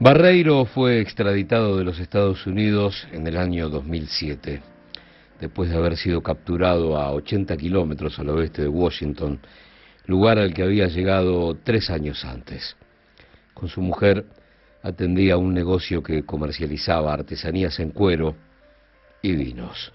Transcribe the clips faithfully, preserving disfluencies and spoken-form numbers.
Barreiro fue extraditado de los Estados Unidos en el año dos mil siete, después de haber sido capturado a ochenta kilómetros al oeste de Washington, lugar al que había llegado tres años antes. Con su mujer atendía un negocio que comercializaba artesanías en cuero y vinos.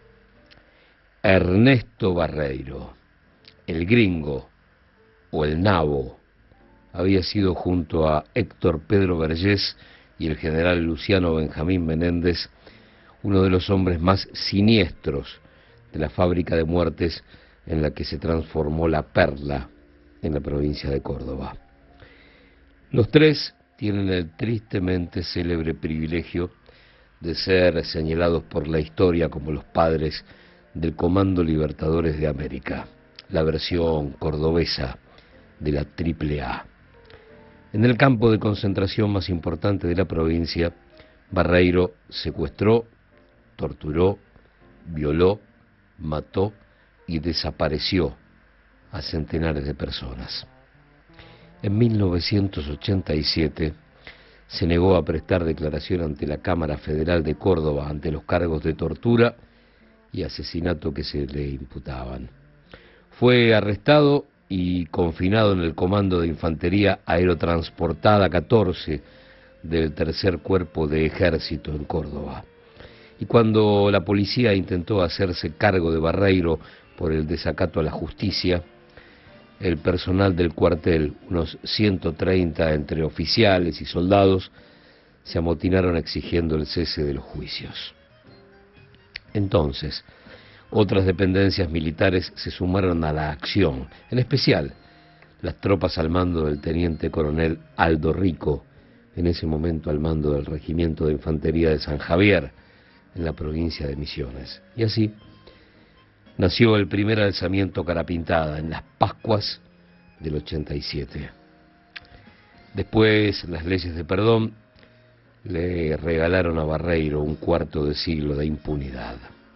Ernesto Barreiro, el gringo o el nabo, había sido junto a Héctor Pedro Vergés y el general Luciano Benjamín Menéndez uno de los hombres más siniestros de la fábrica de muertes en la que se transformó La Perla en la provincia de Córdoba. Los tres tienen el tristemente célebre privilegio de ser señalados por la historia como los padres del Comando Libertadores de América, la versión cordobesa de la Triple A. En el campo de concentración más importante de la provincia, Barreiro secuestró, torturó, violó, mató y desapareció a centenares de personas. En mil novecientos ochenta y siete se negó a prestar declaración ante la Cámara Federal de Córdoba ante los cargos de tortura y asesinato que se le imputaban. Fue arrestado y confinado en el Comando de Infantería Aerotransportada catorce del Tercer Cuerpo de Ejército en Córdoba. Y cuando la policía intentó hacerse cargo de Barreiro por el desacato a la justicia, el personal del cuartel, unos ciento treinta entre oficiales y soldados, se amotinaron exigiendo el cese de los juicios. Entonces, otras dependencias militares se sumaron a la acción, en especial las tropas al mando del teniente coronel Aldo Rico, en ese momento al mando del Regimiento de Infantería de San Javier, en la provincia de Misiones. Y así nació el primer alzamiento Carapintada en las Pascuas del ochenta y siete. Después, las leyes de perdón le regalaron a Barreiro un cuarto de siglo de impunidad.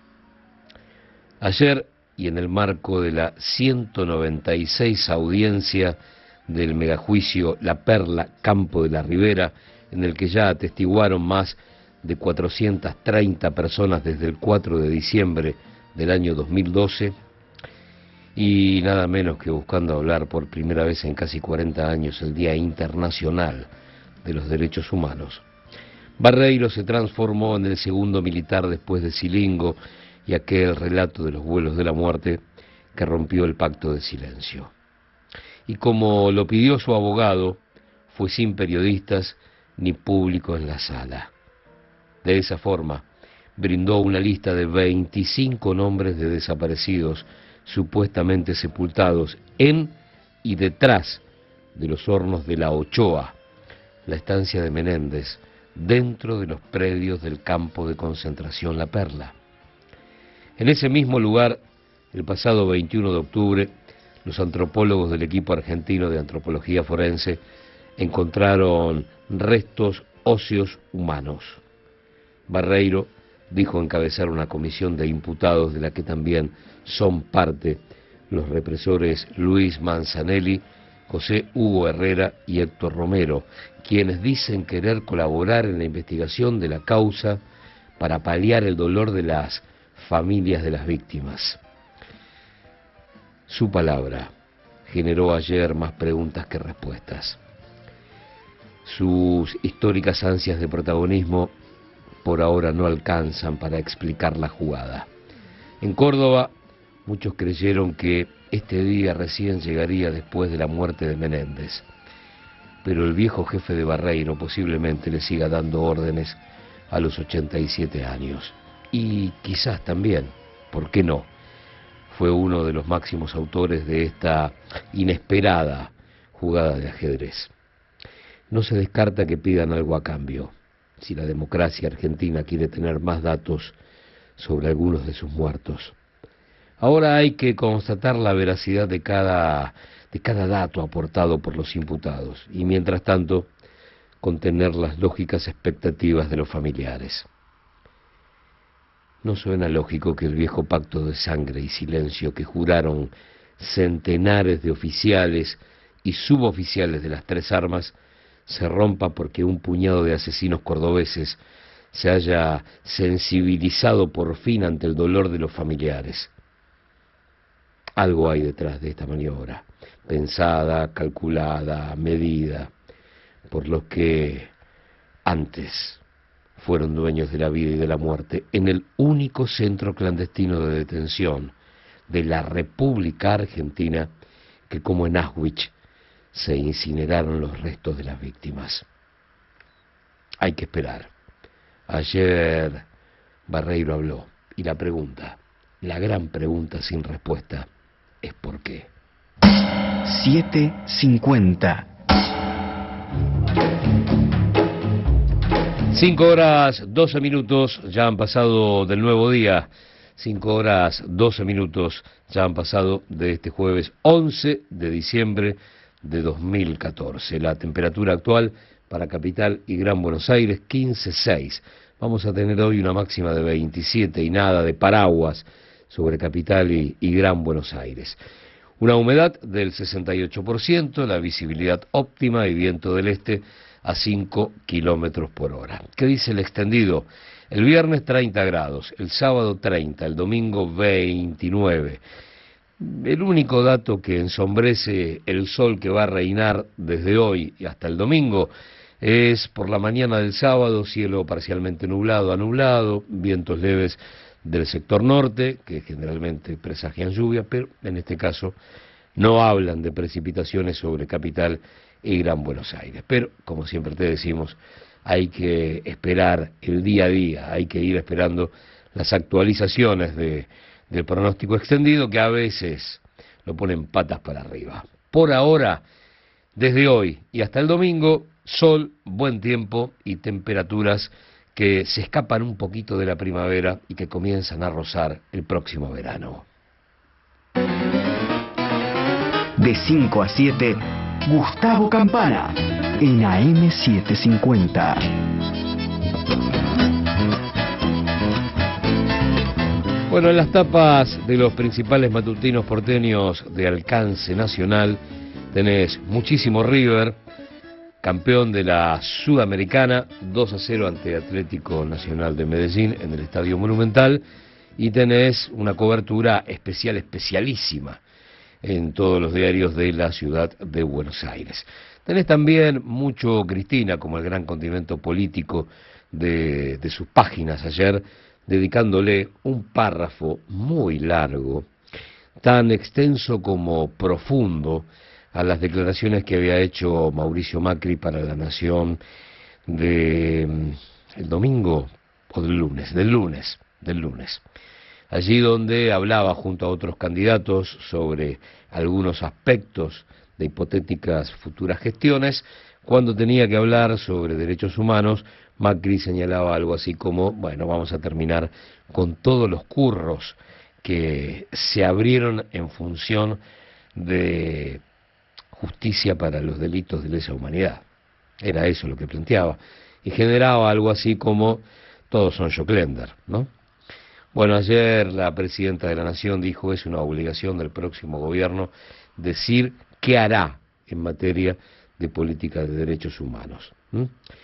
Ayer, y en el marco de la ciento noventa y seis audiencia del megajuicio La Perla Campo de la Ribera, en el que ya atestiguaron más de cuatrocientas treinta personas desde el cuatro de diciembre del año dos mil doce, y nada menos que buscando hablar por primera vez en casi cuarenta años el Día Internacional de los Derechos Humanos, Barreiro se transformó en el segundo militar después de Silingo y aquel relato de los vuelos de la muerte que rompió el pacto de silencio. Y como lo pidió su abogado, fue sin periodistas ni público en la sala. De esa forma, brindó una lista de veinticinco nombres de desaparecidos supuestamente sepultados en y detrás de los hornos de la Ochoa, la estancia de Menéndez, dentro de los predios del campo de concentración La Perla. En ese mismo lugar, el pasado veintiuno de octubre, los antropólogos del equipo argentino de antropología forense encontraron restos óseos humanos. Barreiro dijo encabezar una comisión de imputados de la que también son parte los represores Luis Manzanelli, José Hugo Herrera y Héctor Romero, quienes dicen querer colaborar en la investigación de la causa para paliar el dolor de las familias de las víctimas. Su palabra generó ayer más preguntas que respuestas. Sus históricas ansias de protagonismo por ahora no alcanzan para explicar la jugada. En Córdoba, muchos creyeron que este día recién llegaría después de la muerte de Menéndez, pero el viejo jefe de Barreiro posiblemente le siga dando órdenes a los ochenta y siete años. Y quizás también, ¿por qué no?, fue uno de los máximos autores de esta inesperada jugada de ajedrez. No se descarta que pidan algo a cambio, si la democracia argentina quiere tener más datos sobre algunos de sus muertos. Ahora hay que constatar la veracidad de cada, de cada dato aportado por los imputados, y mientras tanto, contener las lógicas expectativas de los familiares. ¿No suena lógico que el viejo pacto de sangre y silencio que juraron centenares de oficiales y suboficiales de las tres armas se rompa porque un puñado de asesinos cordobeses se haya sensibilizado por fin ante el dolor de los familiares. Algo hay detrás de esta maniobra, pensada, calculada, medida, por los que antes fueron dueños de la vida y de la muerte en el único centro clandestino de detención de la República Argentina, que como en Auschwitz se incineraron los restos de las víctimas. Hay que esperar. Ayer Barreiro habló y la pregunta, la gran pregunta sin respuesta, es ¿por qué? siete cincuenta. Cinco horas, doce minutos, ya han pasado del nuevo día. Cinco horas, doce minutos, ya han pasado de este jueves once de diciembre de dos mil catorce. La temperatura actual para Capital y Gran Buenos Aires, quince punto seis. Vamos a tener hoy una máxima de veintisiete y nada de paraguas sobre Capital y, y Gran Buenos Aires. Una humedad del sesenta y ocho por ciento, la visibilidad óptima y viento del este a cinco kilómetros por hora. ¿Qué dice el extendido? El viernes treinta grados, el sábado treinta, el domingo veintinueve. El único dato que ensombrece el sol que va a reinar desde hoy y hasta el domingo es por la mañana del sábado, cielo parcialmente nublado a nublado, vientos leves del sector norte, que generalmente presagian lluvia, pero en este caso no hablan de precipitaciones sobre Capital y Gran Buenos Aires. Pero, como siempre te decimos, hay que esperar el día a día, hay que ir esperando las actualizaciones de, del pronóstico extendido, que a veces lo ponen patas para arriba. Por ahora, desde hoy y hasta el domingo, sol, buen tiempo y temperaturas que se escapan un poquito de la primavera y que comienzan a rozar el próximo verano. De cinco a siete, Gustavo Campana, en A M setecientos cincuenta. Bueno, en las tapas de los principales matutinos porteños de alcance nacional tenés muchísimo River, campeón de la Sudamericana, dos a cero ante Atlético Nacional de Medellín en el Estadio Monumental, y tenés una cobertura especial, especialísima en todos los diarios de la ciudad de Buenos Aires. Tenés también mucho Cristina, como el gran condimento político de, de sus páginas ayer, dedicándole un párrafo muy largo, tan extenso como profundo, a las declaraciones que había hecho Mauricio Macri para La Nación de el domingo o del lunes, del lunes, del lunes. Allí donde hablaba junto a otros candidatos sobre algunos aspectos de hipotéticas futuras gestiones, cuando tenía que hablar sobre derechos humanos, Macri señalaba algo así como, bueno, vamos a terminar con todos los curros que se abrieron en función de justicia para los delitos de lesa humanidad. Era eso lo que planteaba. Y generaba algo así como, todos son Joclender, ¿no? Bueno, ayer la presidenta de la Nación dijo, es una obligación del próximo gobierno decir qué hará en materia de política de derechos humanos. ¿Mm?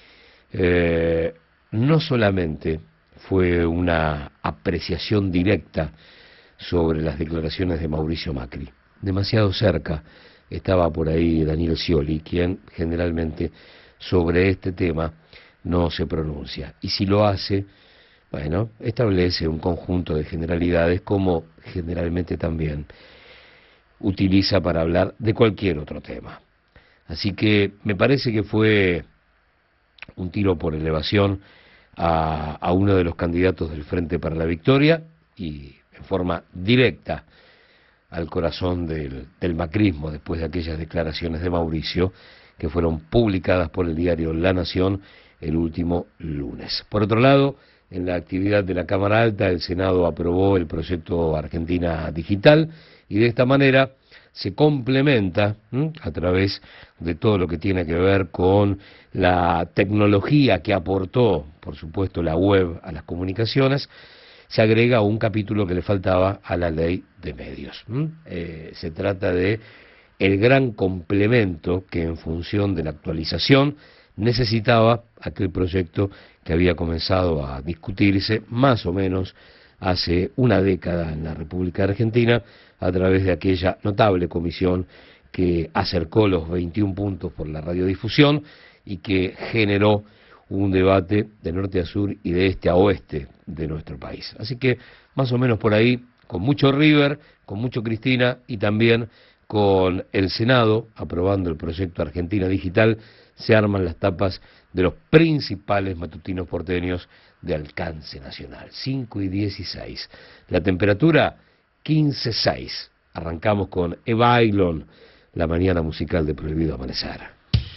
Eh, no solamente fue una apreciación directa sobre las declaraciones de Mauricio Macri, demasiado cerca estaba por ahí Daniel Scioli, quien generalmente sobre este tema no se pronuncia. Y si lo hace, bueno, establece un conjunto de generalidades como generalmente también utiliza para hablar de cualquier otro tema. Así que me parece que fue un tiro por elevación a, a uno de los candidatos del Frente para la Victoria y en forma directa al corazón del, del macrismo después de aquellas declaraciones de Mauricio que fueron publicadas por el diario La Nación el último lunes. Por otro lado, en la actividad de la Cámara Alta, el Senado aprobó el proyecto Argentina Digital y de esta manera se complementa ¿m? a través de todo lo que tiene que ver con la tecnología que aportó, por supuesto, la web a las comunicaciones. Se agrega un capítulo que le faltaba a la ley de medios. ¿Mm? Eh, se trata de el gran complemento que en función de la actualización necesitaba aquel proyecto que había comenzado a discutirse más o menos hace una década en la República Argentina a través de aquella notable comisión que acercó los veintiún puntos por la radiodifusión y que generó un debate de norte a sur y de este a oeste de nuestro país. Así que más o menos por ahí, con mucho River, con mucho Cristina y también con el Senado aprobando el proyecto Argentina Digital, se arman las tapas de los principales matutinos porteños de alcance nacional. cinco y dieciséis. La temperatura, quince punto seis. Arrancamos con Eva Ailón, la mañana musical de Prohibido Amanecer.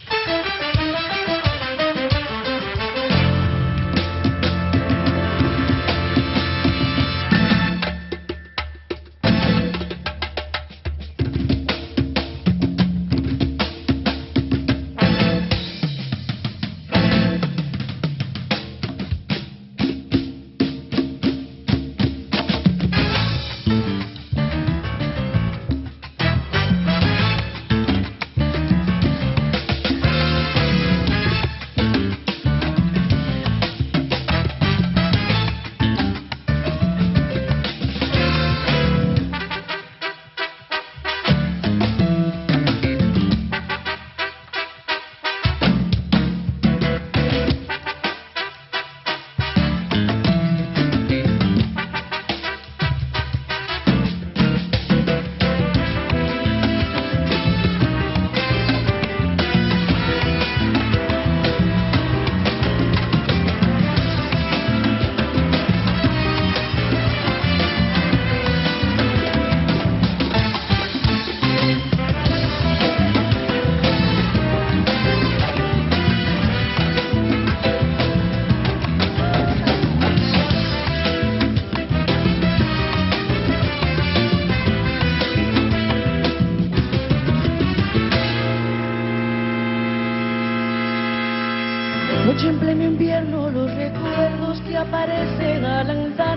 Noche en pleno invierno los recuerdos te aparecen al andar,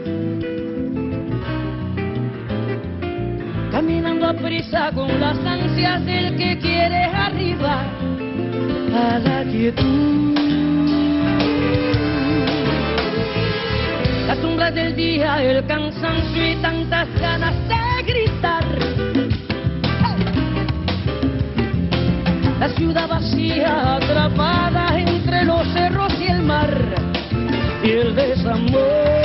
caminando a prisa con las ansias del que quiere arribar a la quietud. Las sombras del día, el cansancio y tantas ganas de gritar. La ciudad vacía, atrapada entre los cerros y el mar, y el desamor.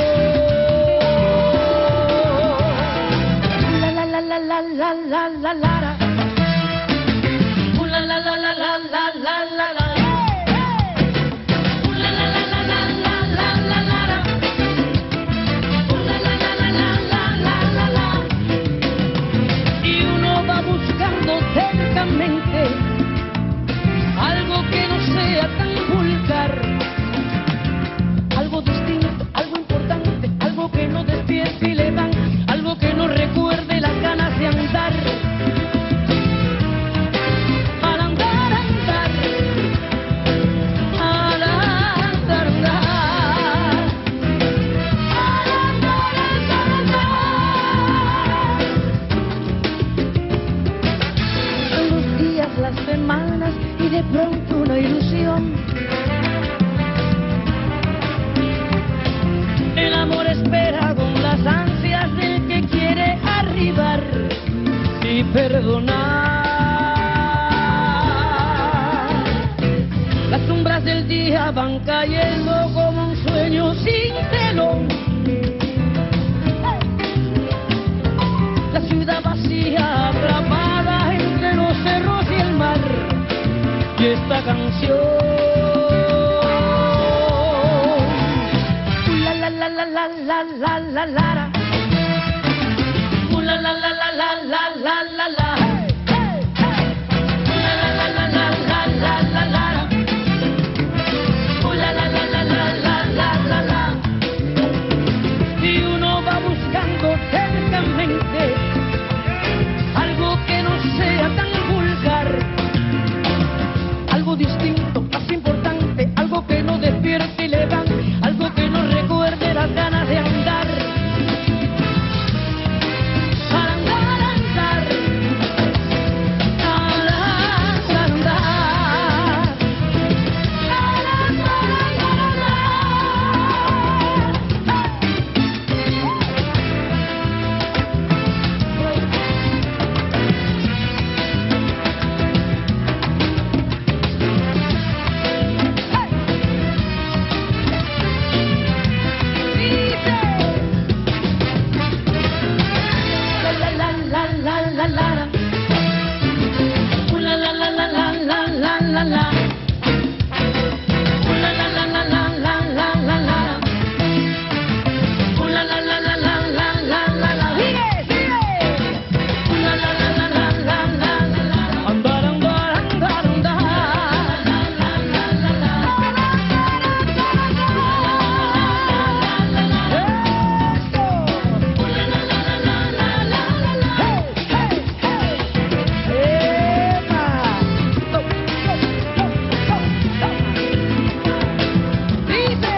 La la la la la la la la la. La la la la la la la la la. Y uno va buscando tercamente algo que no sea tan vulgar, algo distinto, algo importante, algo que no despierte y le dan, algo que no recuerde las ganas de andar. Al andar, andar, al andar, andar, al andar, andar, andar. Los días, las semanas y de pronto una ilusión. El amor espera con las ansias del que quiere arribar y perdonar. Las sombras del día van cayendo como un sueño sin telón. La ciudad vacía, atrapada entre los cerros y el mar. Y esta canción, la la la la la la la la la, la la la la la la la la la, la la la la la la la la la, la la la la la la la la. Y uno va buscando tercamente algo que no sea tan vulgar, algo distinto, más importante, algo que no despierte y le dan, algo que no recuerde las ganas de andar. Al andar, andar, la la. Ooh la la la la la la la la la. Ooh la la la la la la la la la. Sigue, sigue. Ooh la la la la la la la la. Andar, andar, andar, andar. La la la la la. Ooh la la la la la la la la. Hey, hey, hey. Epa. Go, go, go, go, go. Dice.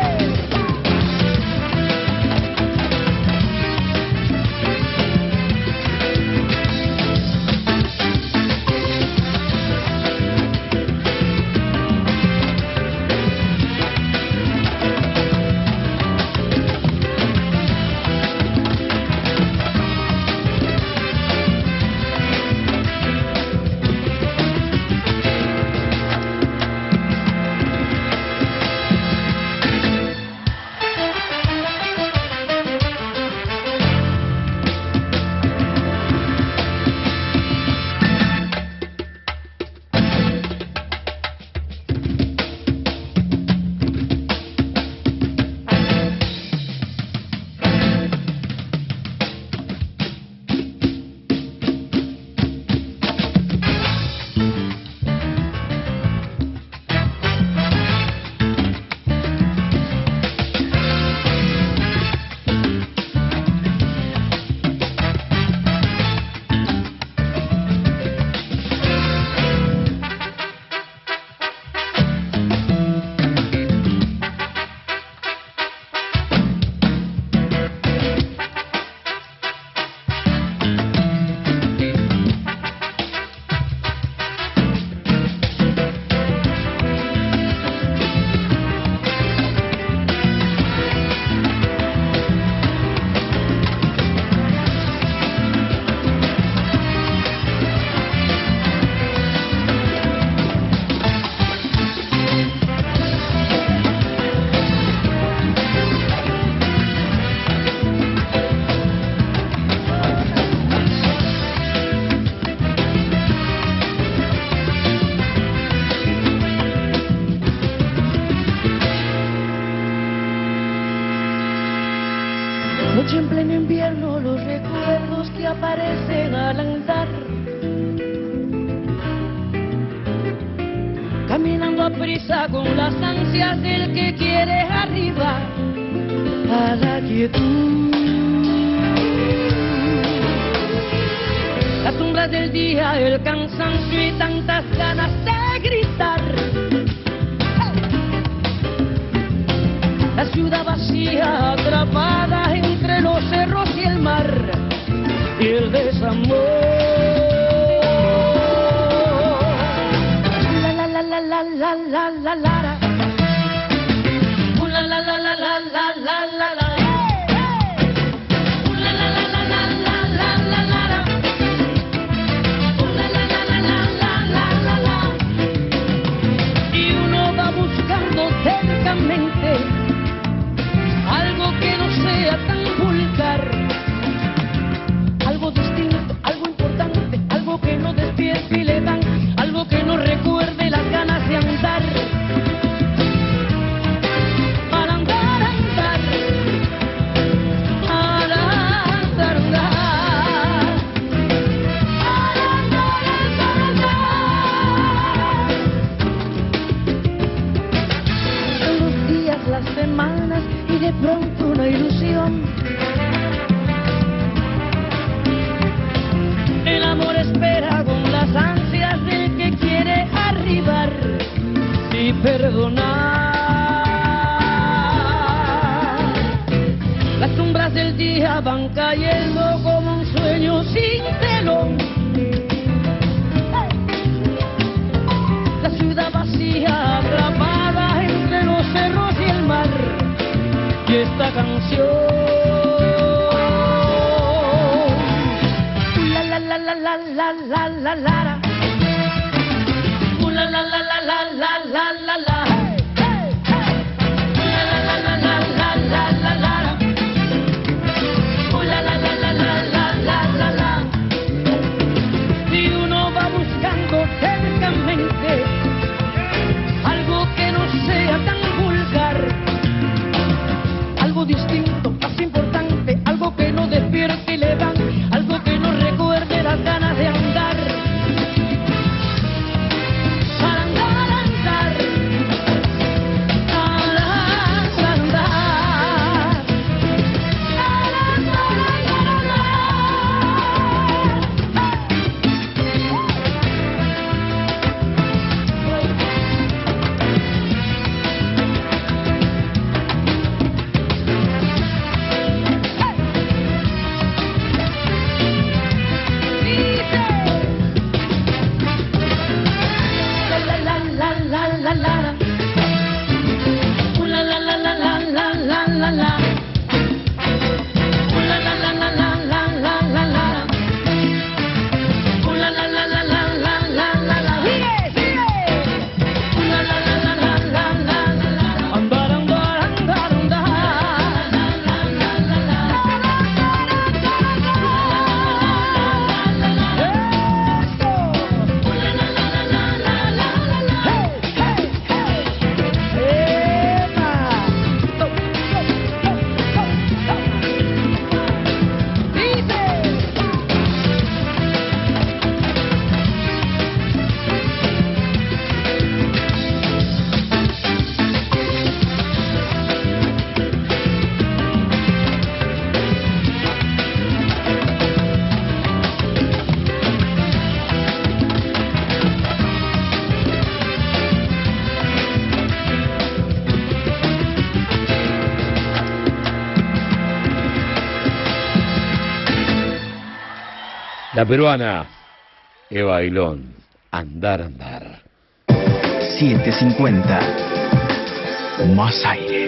Noche en pleno invierno, los recuerdos que aparecen al andar. Caminando a prisa con las ansias del que quiere arriba a la quietud. Las sombras del día, el cansancio y tantas ganas de gritar. La ciudad vacía, atrapada entre los cerros y el mar, y el desamor. La la la la la la la la la. Uh, la la la la la la la la la. Uh, la la la la la la la la la. Uh, la la la la la la la la. Y uno va buscando tercamente algo que no sea tan vulgar, algo distinto, algo importante, algo que no despierte y le dan, algo que no recuerde las ganas de andar. Para andar, andar, para andar, andar, para andar, andar, andar. Son los días, las semanas y de pronto una ilusión. El amor espera con las ansias del que quiere arribar y perdonar. Las sombras del día van cayendo como un sueño sin telón. La ciudad vacía, atrapada entre los cerros y el mar. Y esta canción, la la la la la la la la la, la la la la la la la la la, la la la la la la la la la, la la la la la la la la. Y uno va buscando tercamente La peruana Eva Ailón, Andar, Andar. setecientos cincuenta. Más aire.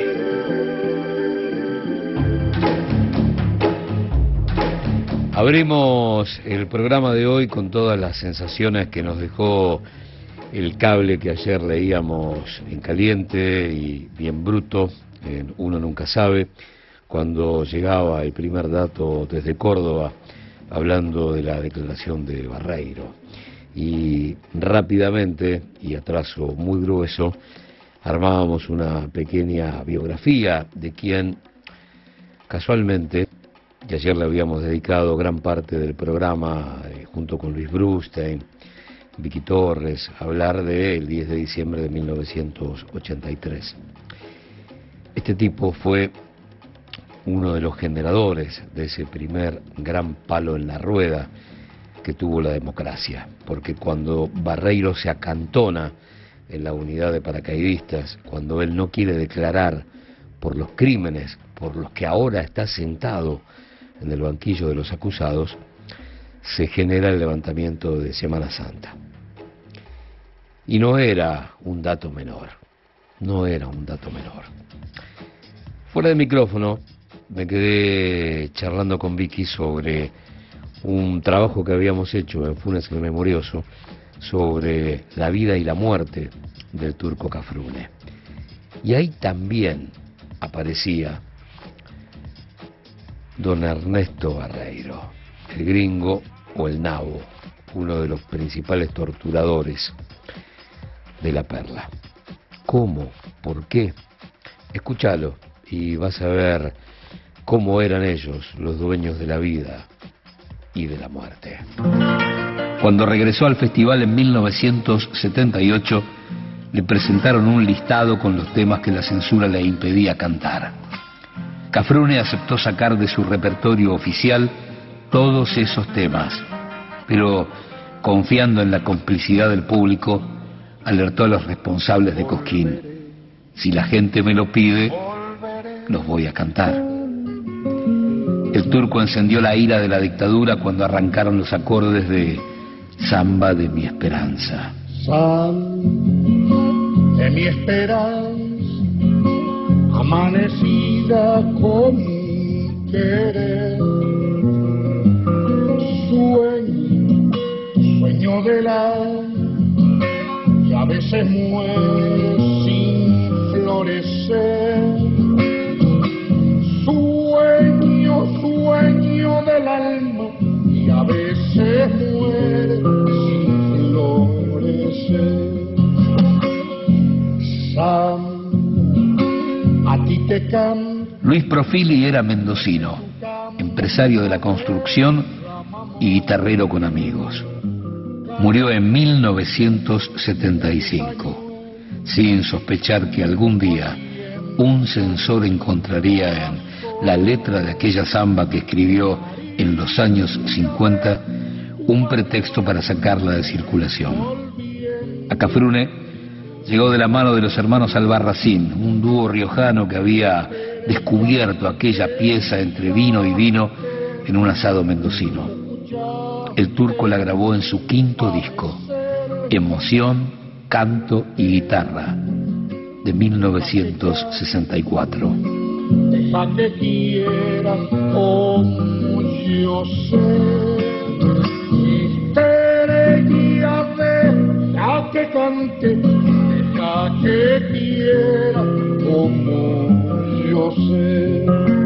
Abrimos el programa de hoy con todas las sensaciones que nos dejó el cable que ayer leíamos en caliente y bien bruto, en Uno Nunca Sabe, cuando llegaba el primer dato desde Córdoba, hablando de la declaración de Barreiro. Y rápidamente, y a trazo muy grueso, armábamos una pequeña biografía de quien, casualmente, y ayer le habíamos dedicado gran parte del programa, eh, junto con Luis Brustein, Vicky Torres, a hablar del diez de diciembre de mil novecientos ochenta y tres. Este tipo fue uno de los generadores de ese primer gran palo en la rueda que tuvo la democracia, porque cuando Barreiro se acantona en la unidad de paracaidistas, cuando él no quiere declarar por los crímenes por los que ahora está sentado en el banquillo de los acusados, se genera el levantamiento de Semana Santa. Y no era un dato menor, no era un dato menor. Fuera de micrófono me quedé charlando con Vicky sobre un trabajo que habíamos hecho en Funes el Memorioso sobre la vida y la muerte del Turco Cafrune. Y ahí también aparecía don Ernesto Barreiro, el gringo o el nabo, uno de los principales torturadores de la Perla. ¿Cómo? ¿Por qué? Escúchalo y vas a ver cómo eran ellos los dueños de la vida y de la muerte. Cuando regresó al festival en mil novecientos setenta y ocho, le presentaron un listado con los temas que la censura le impedía cantar. Cafrune aceptó sacar de su repertorio oficial todos esos temas, pero confiando en la complicidad del público, alertó a los responsables de Cosquín: si la gente me lo pide, los voy a cantar. El turco encendió la ira de la dictadura cuando arrancaron los acordes de Samba de mi esperanza. Samba de mi esperanza, amanecida con mi querer, sueño, sueño del alma, y a veces muere sin florecer. Sueño, sueño del alma, y a veces muere sin florecer. Samba, a ti te canto. Luis Profili era mendocino, empresario de la construcción y guitarrero con amigos. Murió en mil novecientos setenta y cinco, sin sospechar que algún día un censor encontraría en la letra de aquella samba que escribió en los años cincuenta un pretexto para sacarla de circulación. A Cafrune llegó de la mano de los hermanos Albarracín, un dúo riojano que había descubierto aquella pieza entre vino y vino en un asado mendocino. El turco la grabó en su quinto disco, Emoción, Canto y Guitarra, de mil novecientos sesenta y cuatro. Deja que quiera como yo sé, estrella, deja que cante, deja que quiera como yo sé.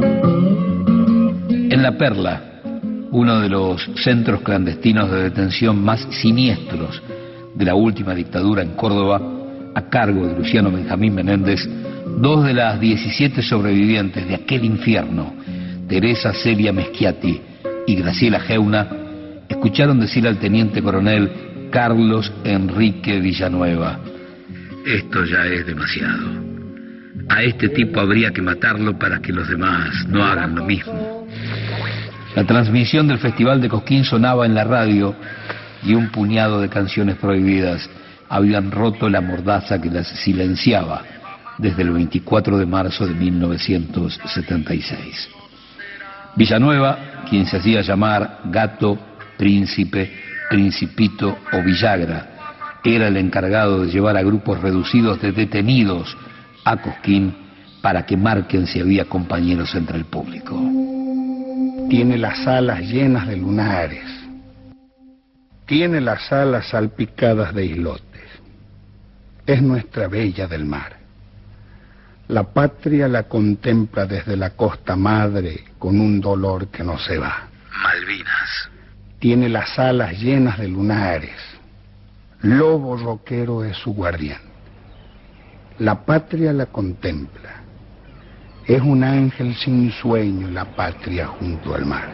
En La Perla, uno de los centros clandestinos de detención más siniestros de la última dictadura en Córdoba, a cargo de Luciano Benjamín Menéndez, dos de las diecisiete sobrevivientes de aquel infierno, Teresa Celia Meschiati y Graciela Geuna, escucharon decir al teniente coronel Carlos Enrique Villanueva: esto ya es demasiado. A este tipo habría que matarlo para que los demás no hagan lo mismo. La transmisión del Festival de Cosquín sonaba en la radio y un puñado de canciones prohibidas habían roto la mordaza que las silenciaba desde el veinticuatro de marzo de mil novecientos setenta y seis. Villanueva, quien se hacía llamar Gato Príncipe, Principito o Villagra, era el encargado de llevar a grupos reducidos de detenidos a Cosquín para que marquen si había compañeros entre el público. Tiene las alas llenas de lunares, tiene las alas salpicadas de islotes, es nuestra bella del mar. La patria la contempla desde la costa madre con un dolor que no se va. Malvinas. Tiene las alas llenas de lunares, lobo roquero es su guardián. La patria la contempla, es un ángel sin sueño la patria junto al mar.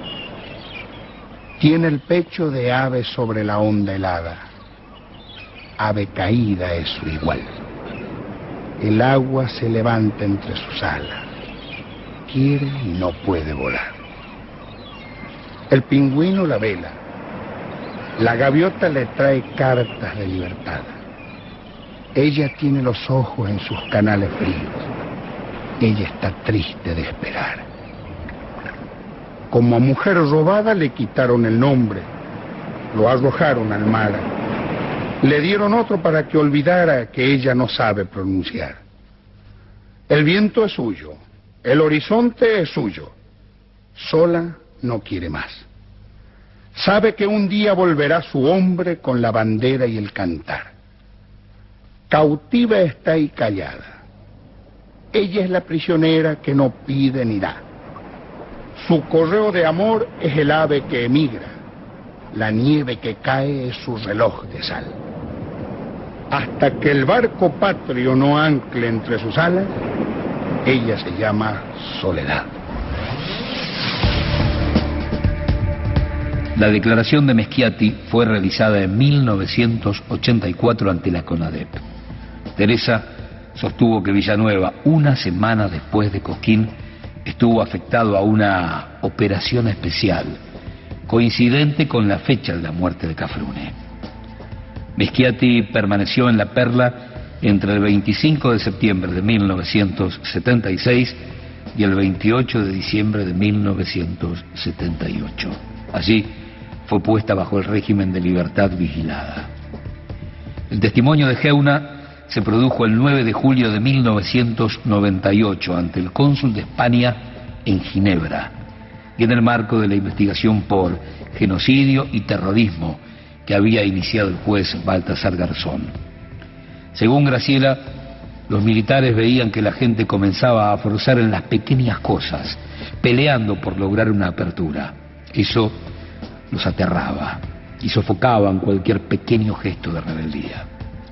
Tiene el pecho de ave sobre la onda helada, ave caída es su igual. El agua se levanta entre sus alas, quiere y no puede volar. El pingüino la vela, la gaviota le trae cartas de libertad. Ella tiene los ojos en sus canales fríos, ella está triste de esperar. Como a mujer robada le quitaron el nombre, lo arrojaron al mar. Le dieron otro para que olvidara que ella no sabe pronunciar. El viento es suyo, el horizonte es suyo. Sola no quiere más. Sabe que un día volverá su hombre con la bandera y el cantar. Cautiva está y callada. Ella es la prisionera que no pide ni da. Su correo de amor es el ave que emigra. La nieve que cae es su reloj de sal. Hasta que el barco patrio no ancle entre sus alas, ella se llama Soledad. La declaración de Meschiati fue realizada en mil novecientos ochenta y cuatro ante la CONADEP. Teresa sostuvo que Villanueva, una semana después de Cosquín, estuvo afectado a una operación especial, coincidente con la fecha de la muerte de Cafrune. Meschiati permaneció en La Perla entre el veinticinco de septiembre de mil novecientos setenta y seis y el veintiocho de diciembre de mil novecientos setenta y ocho. Allí fue puesta bajo el régimen de libertad vigilada. El testimonio de Geuna se produjo el nueve de julio de mil novecientos noventa y ocho ante el cónsul de España en Ginebra y en el marco de la investigación por genocidio y terrorismo que había iniciado el juez Baltasar Garzón. Según Graciela, los militares veían que la gente comenzaba a forzar en las pequeñas cosas, peleando por lograr una apertura. Eso los aterraba y sofocaban cualquier pequeño gesto de rebeldía.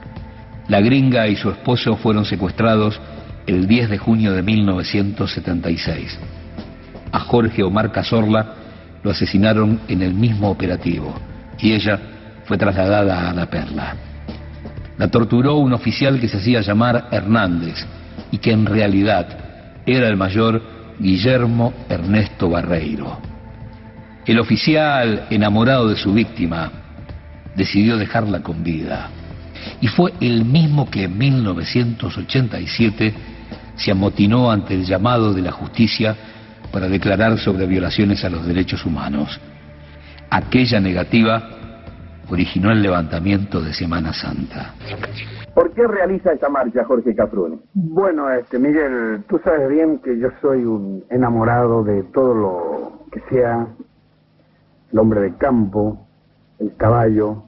La gringa y su esposo fueron secuestrados el diez de junio de mil novecientos setenta y seis. A Jorge Omar Cazorla lo asesinaron en el mismo operativo y ella fue trasladada a La Perla. La torturó un oficial que se hacía llamar Hernández y que en realidad era el mayor Guillermo Ernesto Barreiro. El oficial, enamorado de su víctima, decidió dejarla con vida y fue el mismo que en mil novecientos ochenta y siete se amotinó ante el llamado de la justicia para declarar sobre violaciones a los derechos humanos. Aquella negativa originó el levantamiento de Semana Santa. ¿Por qué realiza esta marcha Jorge Cafrune? Bueno, este Miguel, tú sabes bien que yo soy un enamorado de todo lo que sea el hombre de campo, el caballo.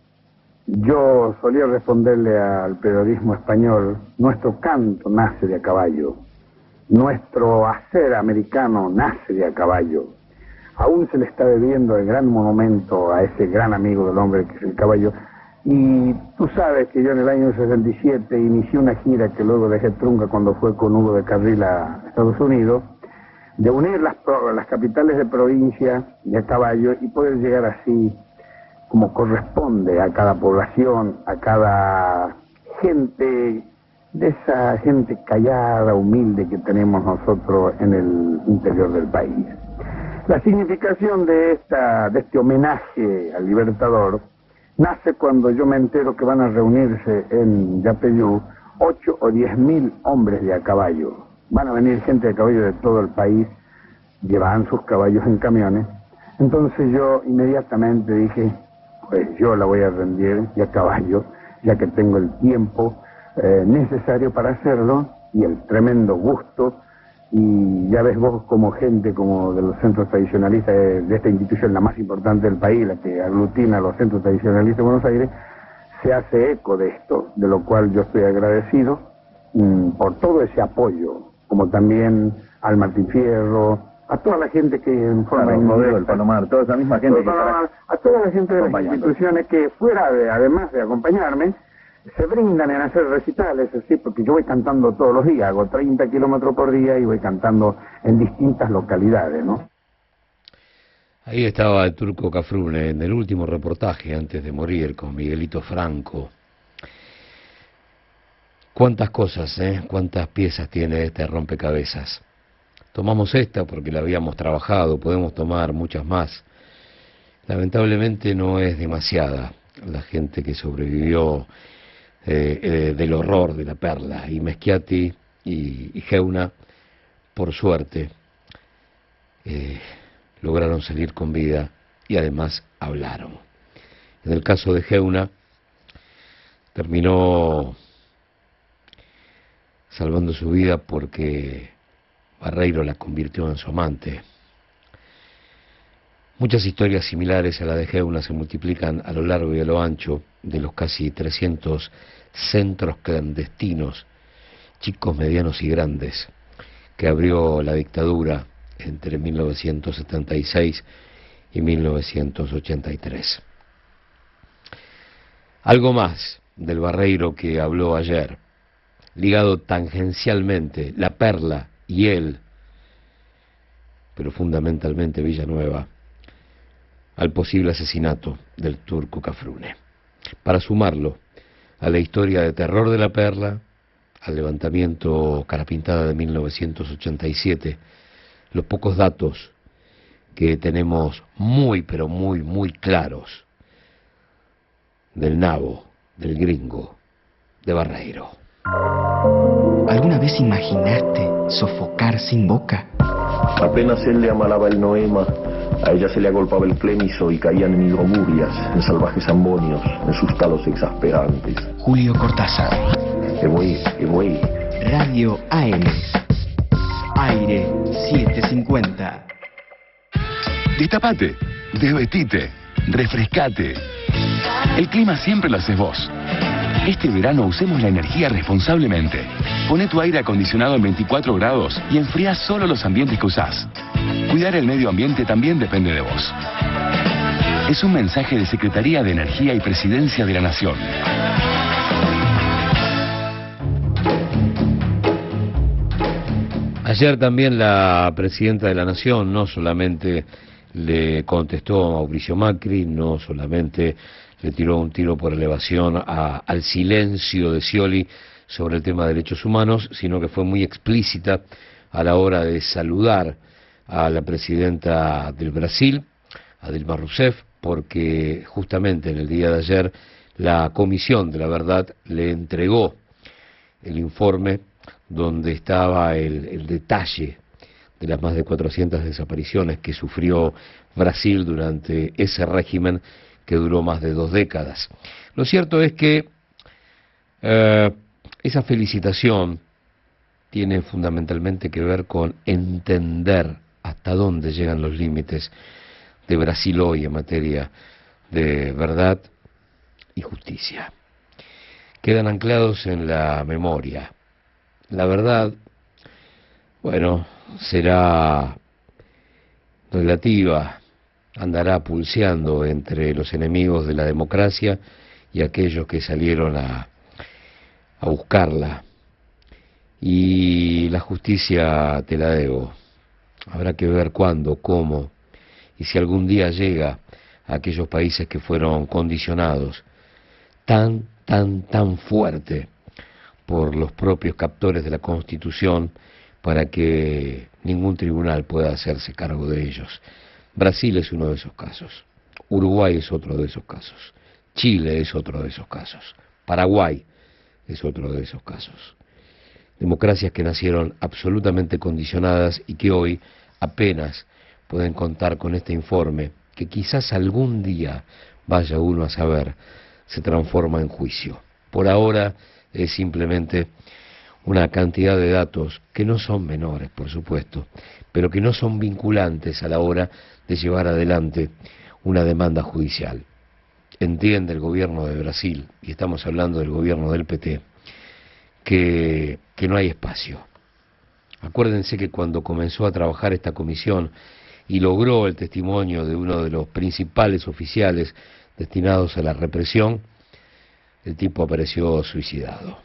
Yo solía responderle al periodismo español, nuestro canto nace de a caballo, nuestro hacer americano nace de a caballo. Aún se le está debiendo el gran monumento a ese gran amigo del hombre que es el caballo. Y tú sabes que yo en el año sesenta y siete inicié una gira que luego dejé trunca cuando fue con Hugo de Carril a Estados Unidos, de unir las, las capitales de provincia de a caballo y poder llegar así como corresponde a cada población, a cada gente, de esa gente callada, humilde que tenemos nosotros en el interior del país. La significación de, esta, de este homenaje al Libertador nace cuando yo me entero que van a reunirse en Yapeyú ocho o diez mil hombres de a caballo. Van a venir gente de caballo de todo el país, llevan sus caballos en camiones Entonces yo inmediatamente dije, pues yo la voy a rendir y a caballo, ya que tengo el tiempo eh, necesario para hacerlo y el tremendo gusto. Y ya ves vos, como gente como de los centros tradicionalistas de, de esta institución, la más importante del país, la que aglutina a los centros tradicionalistas de Buenos Aires, se hace eco de esto, de lo cual yo estoy agradecido mmm, por todo ese apoyo, como también al Martín Fierro, a toda la gente que en forma claro, Rodeo, el Palomar, toda esa misma gente que Palomar, a toda la gente de las instituciones que fuera de, además de acompañarme, se brindan en hacer recitales, así, porque yo voy cantando todos los días, hago treinta kilómetros por día y voy cantando en distintas localidades, ¿no? Ahí estaba el Turco Cafrune en el último reportaje antes de morir con Miguelito Franco. Cuántas cosas, ¿eh? Cuántas piezas tiene este rompecabezas. Tomamos esta porque la habíamos trabajado, podemos tomar muchas más. Lamentablemente no es demasiada la gente que sobrevivió eh, eh, del horror de la Perla. Y Meschiati y, y Geuna, por suerte, eh, lograron salir con vida y además hablaron. En el caso de Geuna, terminó salvando su vida porque Barreiro la convirtió en su amante. Muchas historias similares a la de Geuna se multiplican a lo largo y a lo ancho de los casi trescientos centros clandestinos, chicos, medianos y grandes, que abrió la dictadura entre mil novecientos setenta y seis y mil novecientos ochenta y tres. Algo más del Barreiro que habló ayer, ligado tangencialmente, La Perla y él, pero fundamentalmente Villanueva, al posible asesinato del Turco Cafrune. Para sumarlo a la historia de terror de La Perla, al levantamiento Carapintada de mil novecientos ochenta y siete, los pocos datos que tenemos muy, pero muy, muy claros del nabo, del gringo, de Barreiro. ¿Alguna vez imaginaste sofocar sin boca? Apenas él le amalaba el noema, a ella se le agolpaba el clemiso y caían en hidromurias, en salvajes ambonios, en sus talos exasperantes. Julio Cortázar. Evoí, evoí. Radio A M. Aire setecientos cincuenta. Destapate, desvestite, refrescate. El clima siempre lo haces vos. Este verano usemos la energía responsablemente. Poné tu aire acondicionado en veinticuatro grados y enfría solo los ambientes que usás. Cuidar el medio ambiente también depende de vos. Es un mensaje de Secretaría de Energía y Presidencia de la Nación. Ayer también la Presidenta de la Nación no solamente le contestó a Mauricio Macri, no solamente le tiró un tiro por elevación a, al silencio de Scioli sobre el tema de derechos humanos, sino que fue muy explícita a la hora de saludar a la Presidenta del Brasil, a Dilma Rousseff, porque justamente en el día de ayer la Comisión de la Verdad le entregó el informe donde estaba el, el detalle de las más de cuatrocientas desapariciones que sufrió Brasil durante ese régimen que duró más de dos décadas. Lo cierto es que eh, esa felicitación tiene fundamentalmente que ver con entender hasta dónde llegan los límites de Brasil hoy en materia de verdad y justicia. Quedan anclados en la memoria. La verdad, bueno, será relativa, andará pulseando entre los enemigos de la democracia y aquellos que salieron a, a buscarla. Y la justicia te la debo. Habrá que ver cuándo, cómo, y si algún día llega a aquellos países que fueron condicionados tan, tan, tan fuerte por los propios captores de la Constitución para que ningún tribunal pueda hacerse cargo de ellos. Brasil es uno de esos casos, Uruguay es otro de esos casos, Chile es otro de esos casos, Paraguay es otro de esos casos. Democracias que nacieron absolutamente condicionadas y que hoy apenas pueden contar con este informe, que quizás algún día, vaya uno a saber, se transforma en juicio. Por ahora es simplemente una cantidad de datos que no son menores, por supuesto, pero que no son vinculantes a la hora de llevar adelante una demanda judicial. Entiende el gobierno de Brasil, y estamos hablando del gobierno del P T, que, que no hay espacio. Acuérdense que cuando comenzó a trabajar esta comisión y logró el testimonio de uno de los principales oficiales destinados a la represión, el tipo apareció suicidado.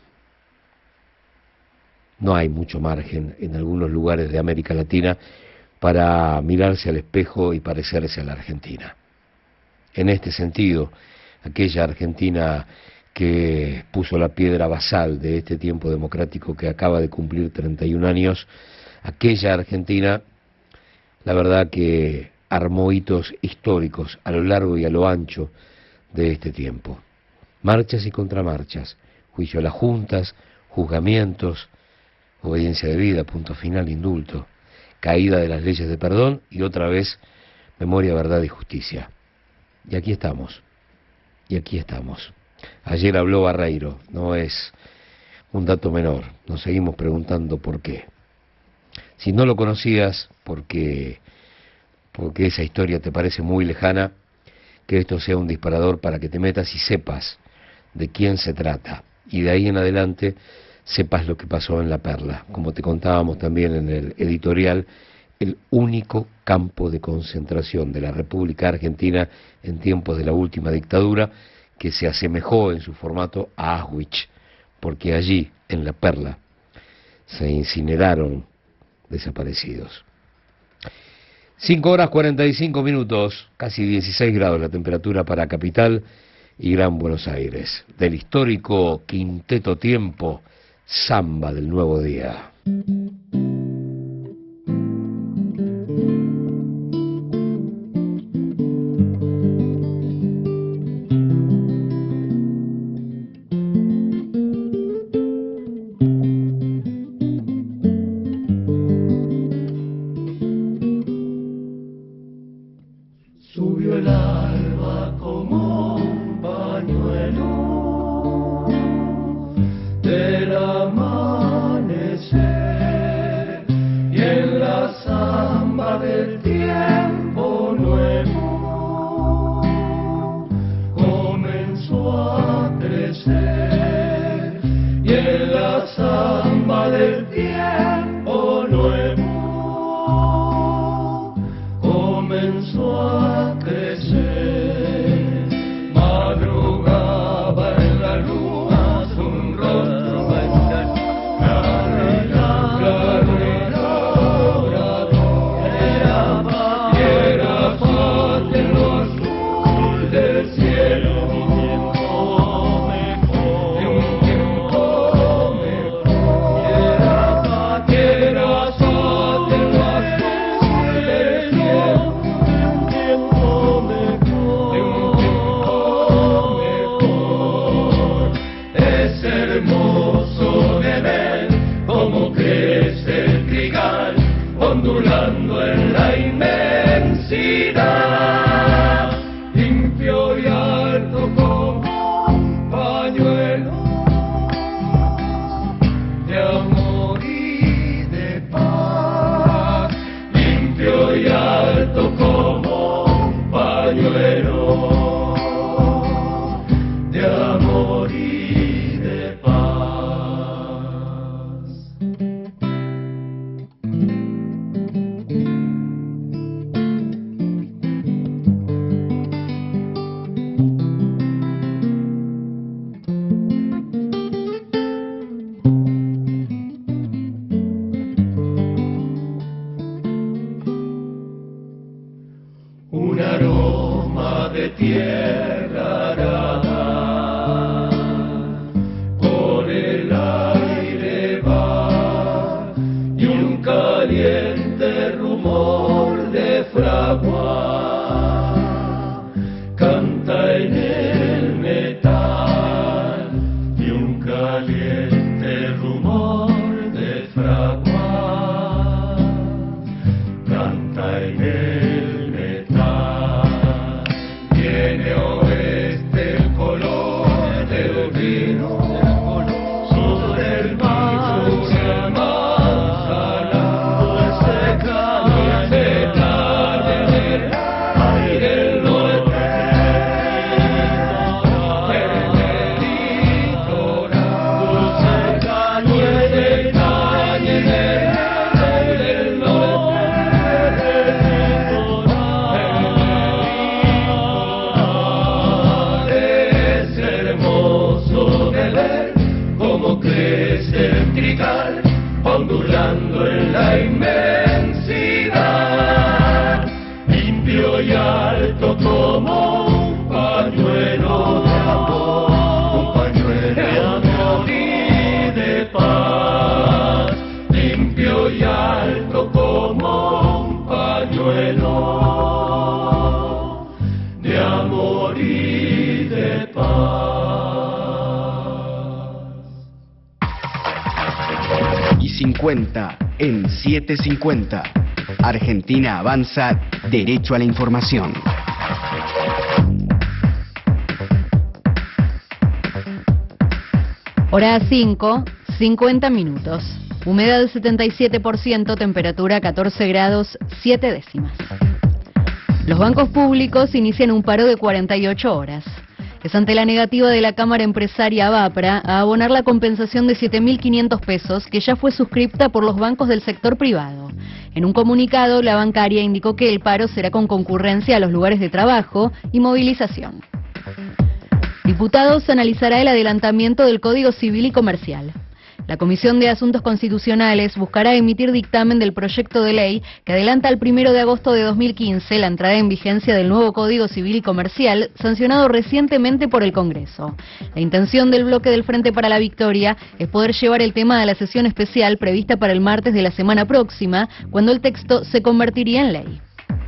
No hay mucho margen en algunos lugares de América Latina para mirarse al espejo y parecerse a la Argentina. En este sentido, aquella Argentina que puso la piedra basal de este tiempo democrático que acaba de cumplir treinta y un años, aquella Argentina, la verdad que armó hitos históricos a lo largo y a lo ancho de este tiempo. Marchas y contramarchas, juicio a las juntas, juzgamientos, obediencia de vida, punto final, indulto, caída de las leyes de perdón y otra vez memoria, verdad y justicia. Y aquí estamos, y aquí estamos. Ayer habló Barreiro, no es un dato menor, nos seguimos preguntando por qué. Si no lo conocías, porque, porque esa historia te parece muy lejana, que esto sea un disparador para que te metas y sepas de quién se trata, y de ahí en adelante sepas lo que pasó en La Perla, como te contábamos también en el editorial, el único campo de concentración de la República Argentina en tiempos de la última dictadura, que se asemejó en su formato a Auschwitz, porque allí, en La Perla, se incineraron desaparecidos. cinco horas cuarenta y cinco minutos, casi dieciséis grados la temperatura para Capital y Gran Buenos Aires. Del histórico Quinteto Tiempo, Samba del Nuevo Día. Subió el alba como un pañuelo del amanecer, y en la samba del tiempo nuevo comenzó a crecer, y en la samba del tiempo nuevo comenzó a crecer. Madrugaba en la luna un rostro claro y claro y dorado, era paz, y era paz en lo azul del cielo. De un tiempo mejor, y era paz, y era paz en lo azul del cielo. Es hermoso de ver cómo crece el trigal, ondulando en la inmensidad, limpio y alto como un pañuelo de amor y de paz, limpio y alto como un pañuelo de amor y de paz. Un aroma de tierra arada por el aire va, y un caliente rumor de fragua canta en el metal, y un caliente rumor de fragua canta en el tropical, ondulando en la inmensidad, limpio y alto como un pañuelo de amor, un pañuelo de amor y de paz, limpio y alto como un pañuelo de amor y de paz. Y cincuenta en setecientos cincuenta. Argentina avanza derecho a la información. Hora cinco, cincuenta minutos. Humedad del setenta y siete por ciento, temperatura catorce grados, siete décimas. Los bancos públicos inician un paro de cuarenta y ocho horas. Es ante la negativa de la Cámara Empresaria Vapra a abonar la compensación de siete mil quinientos pesos que ya fue suscripta por los bancos del sector privado. En un comunicado, la bancaria indicó que el paro será con concurrencia a los lugares de trabajo y movilización. Diputados analizará el adelantamiento del Código Civil y Comercial. La Comisión de Asuntos Constitucionales buscará emitir dictamen del proyecto de ley que adelanta al primero de agosto de dos mil quince la entrada en vigencia del nuevo Código Civil y Comercial, sancionado recientemente por el Congreso. La intención del bloque del Frente para la Victoria es poder llevar el tema a la sesión especial prevista para el martes de la semana próxima, cuando el texto se convertiría en ley.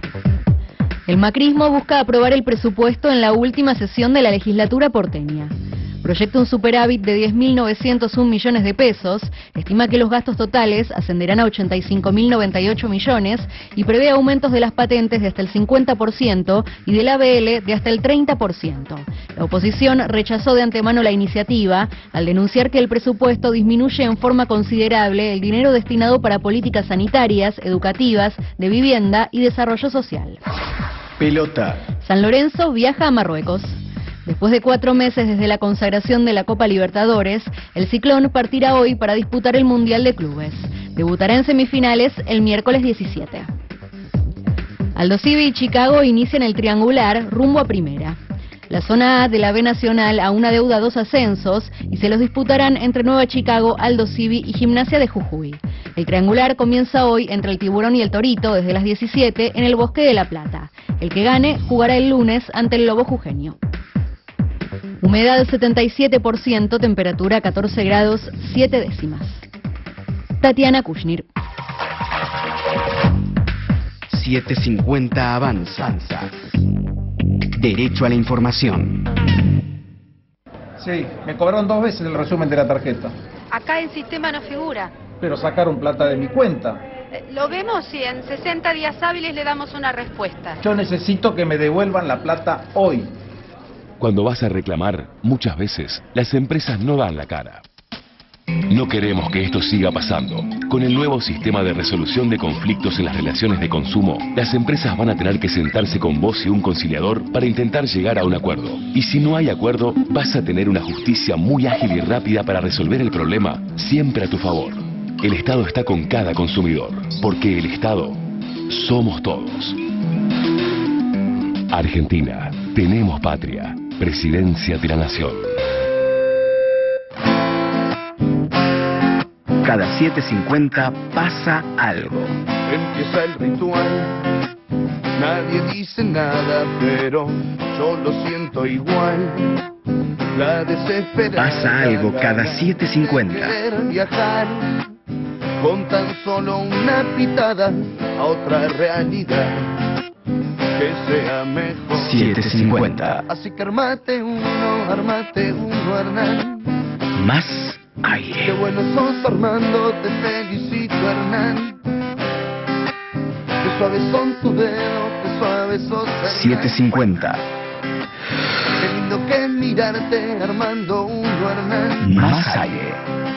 El macrismo busca aprobar el presupuesto en la última sesión de la legislatura porteña. Proyecta un superávit de diez mil novecientos un millones de pesos, estima que los gastos totales ascenderán a ochenta y cinco mil noventa y ocho millones y prevé aumentos de las patentes de hasta el cincuenta por ciento y del A B L de hasta el treinta por ciento. La oposición rechazó de antemano la iniciativa al denunciar que el presupuesto disminuye en forma considerable el dinero destinado para políticas sanitarias, educativas, de vivienda y desarrollo social. Pelota. San Lorenzo viaja a Marruecos. Después de cuatro meses desde la consagración de la Copa Libertadores, el Ciclón partirá hoy para disputar el Mundial de Clubes. Debutará en semifinales el miércoles diecisiete. Aldo Civi y Chicago inician el triangular rumbo a Primera. La zona A de la B Nacional aún adeuda dos ascensos y se los disputarán entre Nueva Chicago, Aldo Civi y Gimnasia de Jujuy. El triangular comienza hoy entre el Tiburón y el Torito desde las diecisiete en el Bosque de La Plata. El que gane jugará el lunes ante el Lobo Jujeño. Humedad del setenta y siete por ciento, temperatura catorce grados, siete décimas. Tatiana Kushner. setecientos cincuenta avanza. Derecho a la información. Sí, me cobraron dos veces el resumen de la tarjeta. Acá en sistema no figura. Pero sacaron plata de mi cuenta. Eh, Lo vemos y en sesenta días hábiles le damos una respuesta. Yo necesito que me devuelvan la plata hoy. Cuando vas a reclamar, muchas veces las empresas no dan la cara. No queremos que esto siga pasando. Con el nuevo sistema de resolución de conflictos en las relaciones de consumo, las empresas van a tener que sentarse con vos y un conciliador para intentar llegar a un acuerdo. Y si no hay acuerdo, vas a tener una justicia muy ágil y rápida para resolver el problema, siempre a tu favor. El Estado está con cada consumidor, porque el Estado somos todos. Argentina, tenemos patria. Presidencia de la Nación. Cada setecientos cincuenta pasa algo. Empieza el ritual. Nadie dice nada, pero yo lo siento igual. La desesperanza. Pasa algo cada setecientos cincuenta. Querer viajar con tan solo una pitada a otra realidad que sea mejor. setecientos cincuenta. Así que armate uno, armate uno, Hernán. Más Qué aire. bueno sos, Armando, te felicito, Hernán. Qué suaves son tus dedos, qué suaves sos, Hernán. setecientos cincuenta. Qué lindo que es mirarte, Armando uno, Hernán. Más aire.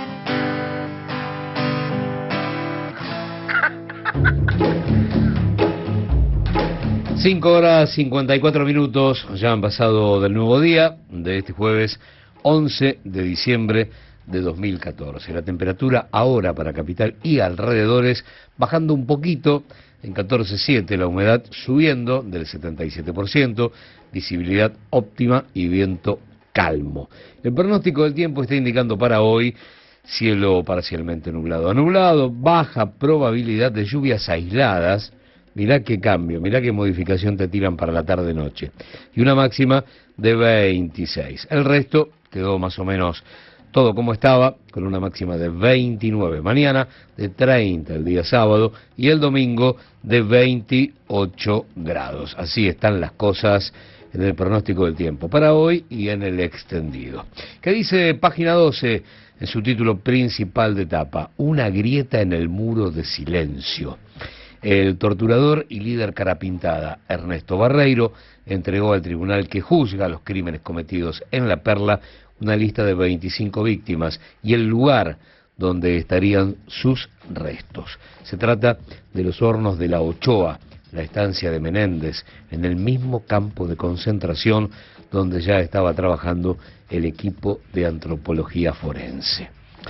Cinco horas cincuenta y cuatro minutos ya han pasado del nuevo día de este jueves once de diciembre de dos mil catorce. La temperatura ahora para capital y alrededores bajando un poquito en catorce punto siete, la humedad subiendo del setenta y siete por ciento, visibilidad óptima y viento calmo. El pronóstico del tiempo está indicando para hoy cielo parcialmente nublado a nublado, baja probabilidad de lluvias aisladas. Mirá qué cambio, mirá qué modificación te tiran para la tarde-noche. Y una máxima de veintiséis. El resto quedó más o menos todo como estaba, con una máxima de veintinueve. Mañana de treinta el día sábado y el domingo de veintiocho grados. Así están las cosas en el pronóstico del tiempo para hoy y en el extendido. ¿Qué dice página doce en su título principal de tapa? Una grieta en el muro de silencio. El torturador y líder carapintada Ernesto Barreiro entregó al tribunal que juzga los crímenes cometidos en La Perla una lista de veinticinco víctimas y el lugar donde estarían sus restos. Se trata de los hornos de la Ochoa, la estancia de Menéndez, en el mismo campo de concentración donde ya estaba trabajando el equipo de antropología forense.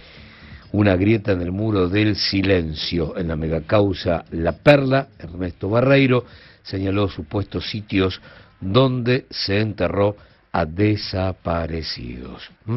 Una grieta en el muro del silencio. En la megacausa La Perla, Ernesto Barreiro señaló supuestos sitios donde se enterró a desaparecidos. ¿Mm?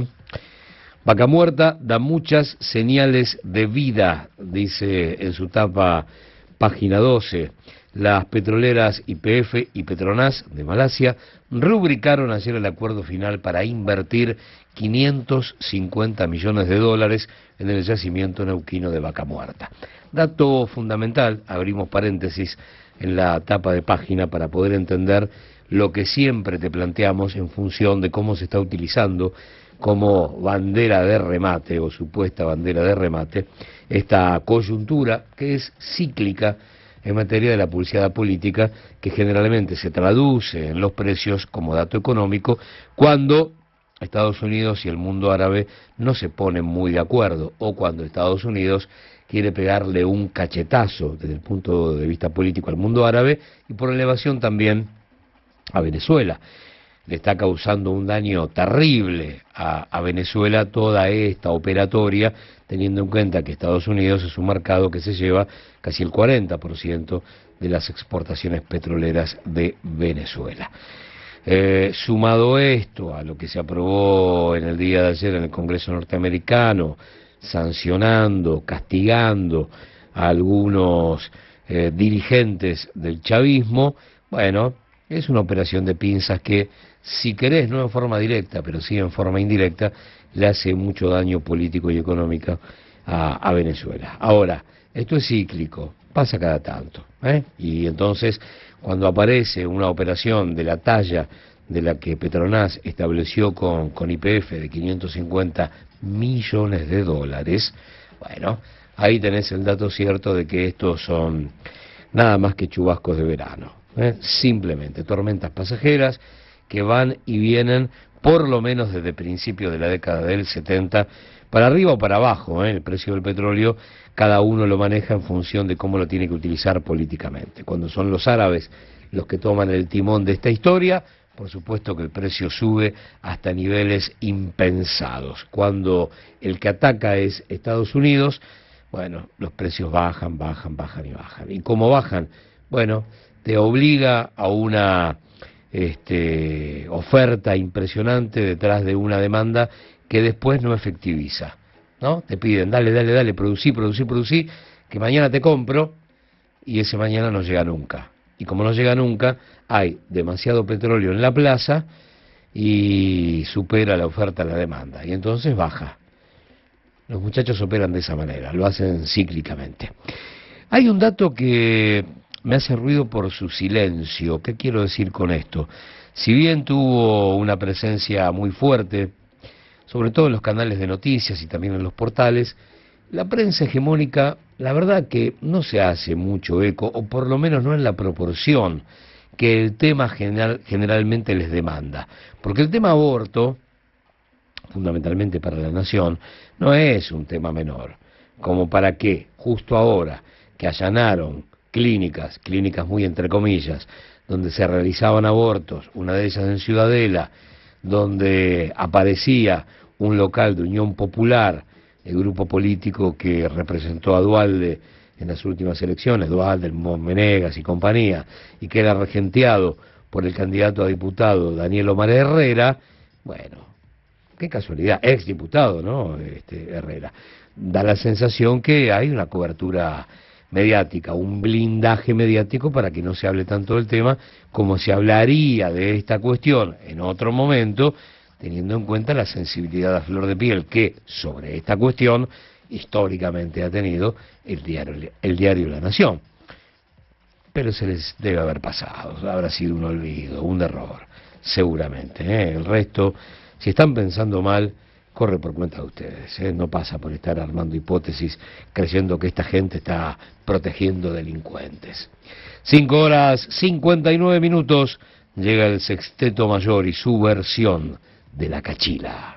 Vaca Muerta da muchas señales de vida, dice en su tapa página doce. Las petroleras Y P F y Petronas de Malasia rubricaron ayer el acuerdo final para invertir quinientos cincuenta millones de dólares en el yacimiento neuquino de Vaca Muerta. Dato fundamental, abrimos paréntesis en la tapa de página para poder entender lo que siempre te planteamos en función de cómo se está utilizando como bandera de remate o supuesta bandera de remate esta coyuntura que es cíclica en materia de la pulseada política, que generalmente se traduce en los precios como dato económico cuando Estados Unidos y el mundo árabe no se ponen muy de acuerdo, o cuando Estados Unidos quiere pegarle un cachetazo desde el punto de vista político al mundo árabe y por elevación también a Venezuela. Le está causando un daño terrible a, a Venezuela toda esta operatoria, teniendo en cuenta que Estados Unidos es un mercado que se lleva casi el cuarenta por ciento de las exportaciones petroleras de Venezuela. Eh, sumado esto a lo que se aprobó en el día de ayer en el Congreso norteamericano, sancionando, castigando a algunos eh, dirigentes del chavismo, bueno, es una operación de pinzas que, si querés, no en forma directa, pero sí en forma indirecta, le hace mucho daño político y económico a, a Venezuela. Ahora, esto es cíclico, pasa cada tanto, ¿eh? Y entonces, cuando aparece una operación de la talla de la que Petronas estableció con, con Y P F de quinientos cincuenta millones de dólares, bueno, ahí tenés el dato cierto de que estos son nada más que chubascos de verano, ¿eh? Simplemente tormentas pasajeras que van y vienen por lo menos desde principios de la década del setenta, para arriba o para abajo, ¿eh? El precio del petróleo cada uno lo maneja en función de cómo lo tiene que utilizar políticamente. Cuando son los árabes los que toman el timón de esta historia, por supuesto que el precio sube hasta niveles impensados. Cuando el que ataca es Estados Unidos, bueno, los precios bajan, bajan, bajan y bajan. ¿Y cómo bajan? Bueno, te obliga a una este, oferta impresionante detrás de una demanda que después no efectiviza, ¿no? Te piden, dale, dale, dale, producí, producí, producí, que mañana te compro, y ese mañana no llega nunca. Y como no llega nunca, hay demasiado petróleo en la plaza y supera la oferta a la demanda, y entonces baja. Los muchachos operan de esa manera, lo hacen cíclicamente. Hay un dato que me hace ruido por su silencio. ¿Qué quiero decir con esto? Si bien tuvo una presencia muy fuerte, sobre todo en los canales de noticias y también en los portales, la prensa hegemónica, la verdad que no se hace mucho eco, o por lo menos no en la proporción que el tema general, generalmente les demanda. Porque el tema aborto, fundamentalmente para la nación, no es un tema menor, como para que justo ahora que allanaron clínicas, clínicas muy entre comillas, donde se realizaban abortos, una de ellas en Ciudadela, donde aparecía un local de Unión Popular, el grupo político que representó a Duhalde en las últimas elecciones, Duhalde, Menegas y compañía, y que era regenteado por el candidato a diputado Daniel Omar Herrera, bueno, qué casualidad, ex diputado, ¿no? Este, Herrera. Da la sensación que hay una cobertura mediática, un blindaje mediático para que no se hable tanto del tema como se hablaría de esta cuestión en otro momento, teniendo en cuenta la sensibilidad a flor de piel que sobre esta cuestión históricamente ha tenido el diario, el diario La Nación. Pero se les debe haber pasado, habrá sido un olvido, un error, seguramente, ¿eh? El resto, si están pensando mal, corre por cuenta de ustedes, ¿eh? No pasa por estar armando hipótesis creyendo que esta gente está protegiendo delincuentes. Cinco horas cincuenta y nueve minutos, llega el Sexteto Mayor y su versión de La Cachila.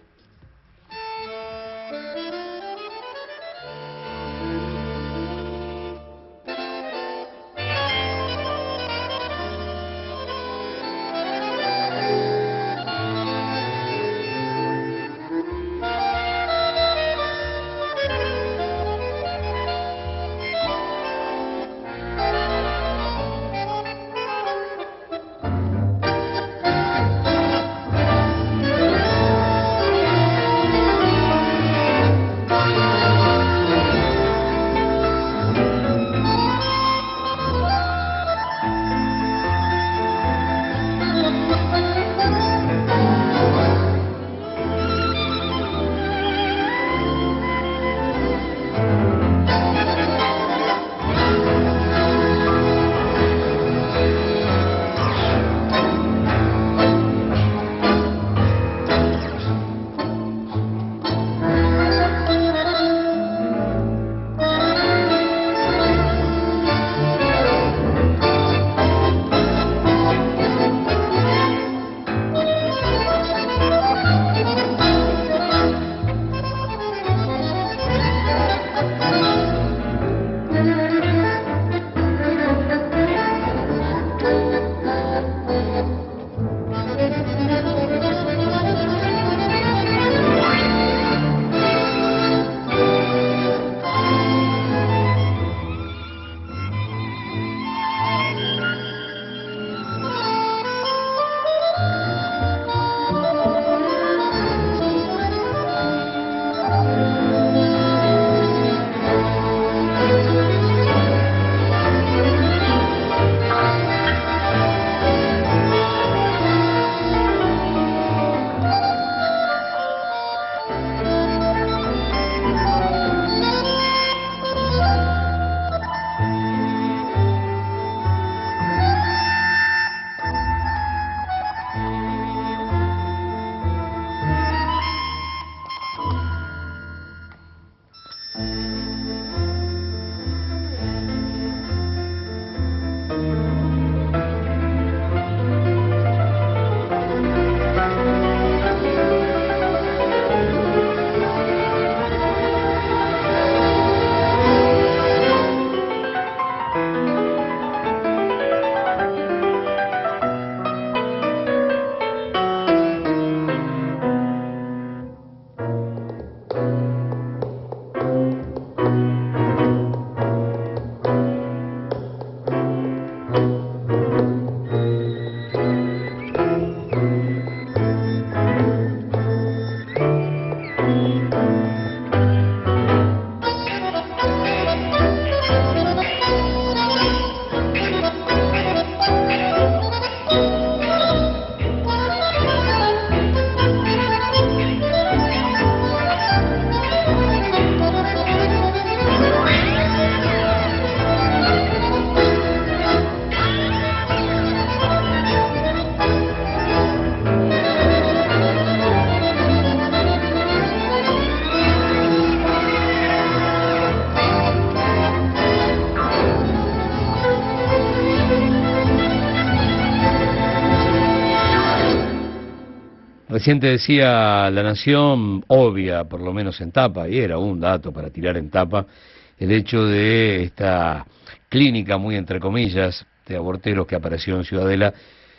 Recién te decía La Nación, obvia, por lo menos en tapa, y era un dato para tirar en tapa, el hecho de esta clínica, muy entre comillas, de aborteros que apareció en Ciudadela,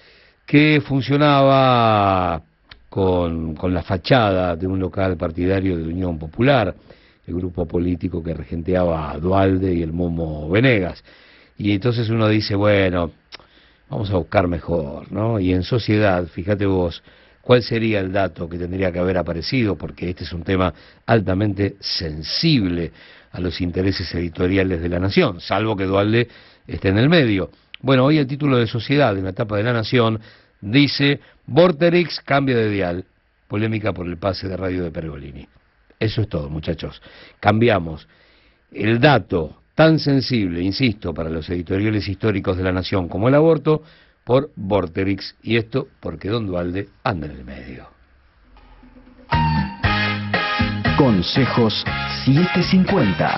que funcionaba con, con la fachada de un local partidario de Unión Popular, el grupo político que regenteaba a Duhalde y el Momo Venegas. Y entonces uno dice, bueno, vamos a buscar mejor, ¿no? Y en sociedad, fíjate vos, ¿Cuál sería el dato que tendría que haber aparecido? Porque este es un tema altamente sensible a los intereses editoriales de la Nación, salvo que Duhalde esté en el medio. Bueno, hoy el título de Sociedad, en la tapa de la Nación, dice: Vorterix cambia de dial, polémica por el pase de radio de Pergolini. Eso es todo, muchachos. Cambiamos el dato tan sensible, insisto, para los editoriales históricos de la Nación como el aborto, por Vorterix, y esto porque Don Duhalde anda en el medio. Consejos setecientos cincuenta.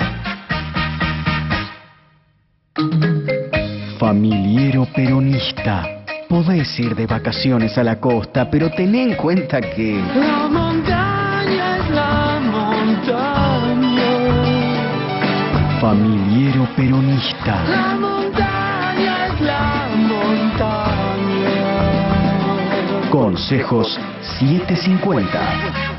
Familiero peronista. Podés ir de vacaciones a la costa, pero ten en cuenta que... La montaña es la montaña. Familiero peronista. La montaña es la montaña. Consejos setecientos cincuenta.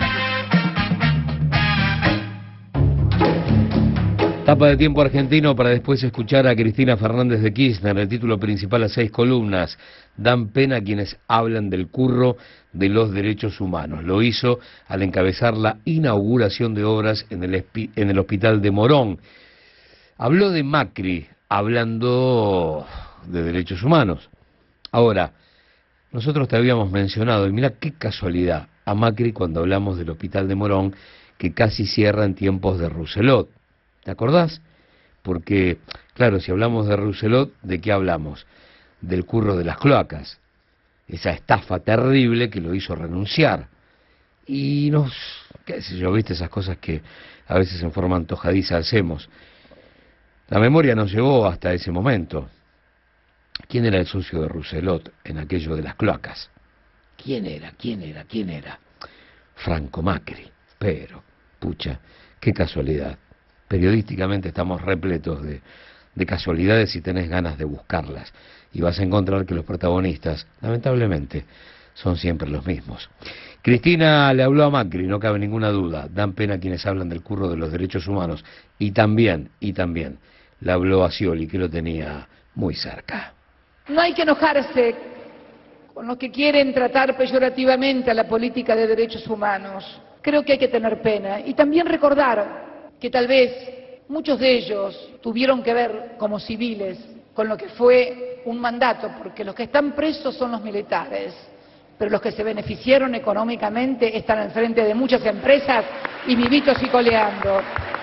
Tapa de Tiempo Argentino para después escuchar a Cristina Fernández de Kirchner. El título principal a seis columnas: dan pena quienes hablan del curro de los derechos humanos. Lo hizo al encabezar la inauguración de obras en el, en el hospital de Morón. Habló de Macri, hablando de derechos humanos. Ahora, nosotros te habíamos mencionado, y mira qué casualidad, a Macri cuando hablamos del hospital de Morón, que casi cierra en tiempos de Rousselot. ¿Te acordás? Porque, claro, si hablamos de Rousselot, ¿de qué hablamos? Del curro de las cloacas, esa estafa terrible que lo hizo renunciar. Y nos, qué sé yo, viste esas cosas que a veces en forma antojadiza hacemos. La memoria nos llevó hasta ese momento. ¿Quién era el socio de Rousselot en aquello de las cloacas? ¿Quién era? ¿Quién era? ¿Quién era? Franco Macri. Pero, pucha, qué casualidad. Periodísticamente estamos repletos de, de casualidades si tenés ganas de buscarlas. Y vas a encontrar que los protagonistas, lamentablemente, son siempre los mismos. Cristina le habló a Macri, no cabe ninguna duda. Dan pena quienes hablan del curro de los derechos humanos. Y también, y también, le habló a Scioli, que lo tenía muy cerca. No hay que enojarse con los que quieren tratar peyorativamente a la política de derechos humanos. Creo que hay que tener pena. Y también recordar que tal vez muchos de ellos tuvieron que ver como civiles con lo que fue un mandato, porque los que están presos son los militares, pero los que se beneficiaron económicamente están al frente de muchas empresas y vivitos y coleando.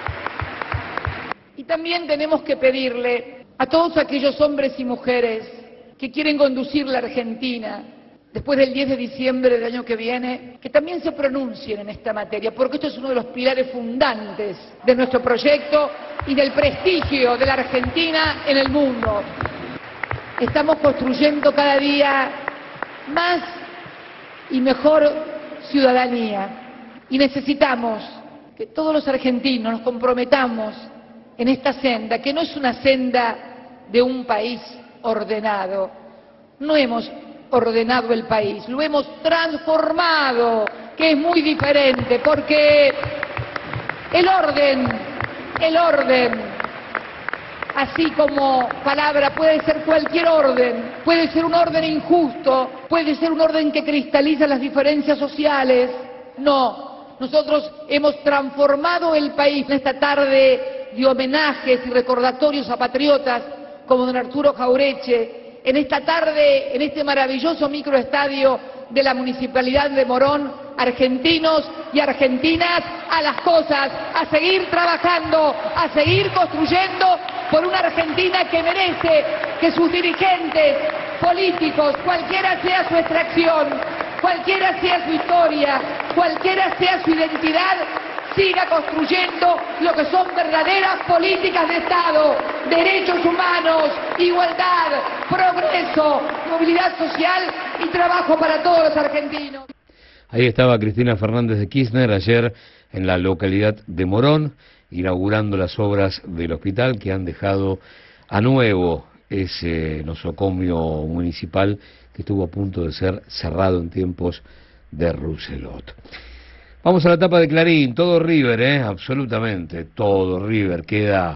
Y también tenemos que pedirle a todos aquellos hombres y mujeres que quieren conducir la Argentina después del diez de diciembre del año que viene, que también se pronuncien en esta materia, porque esto es uno de los pilares fundantes de nuestro proyecto y del prestigio de la Argentina en el mundo. Estamos construyendo cada día más y mejor ciudadanía y necesitamos que todos los argentinos nos comprometamos en esta senda, que no es una senda de un país ordenado. No hemos ordenado el país, lo hemos transformado, que es muy diferente, porque el orden, el orden, así como palabra, puede ser cualquier orden, puede ser un orden injusto, puede ser un orden que cristaliza las diferencias sociales. No, nosotros hemos transformado el país en esta tarde de homenajes y recordatorios a patriotas como don Arturo Jaureche, en esta tarde, en este maravilloso microestadio de la Municipalidad de Morón, argentinos y argentinas, a las cosas, a seguir trabajando, a seguir construyendo por una Argentina que merece que sus dirigentes políticos, cualquiera sea su extracción, cualquiera sea su historia, cualquiera sea su identidad, siga construyendo lo que son verdaderas políticas de Estado, derechos humanos, igualdad, progreso, movilidad social y trabajo para todos los argentinos. Ahí estaba Cristina Fernández de Kirchner ayer en la localidad de Morón, inaugurando las obras del hospital que han dejado a nuevo ese nosocomio municipal que estuvo a punto de ser cerrado en tiempos de Rousselot. Vamos a la tapa de Clarín, todo River, ¿eh? Absolutamente todo River. Queda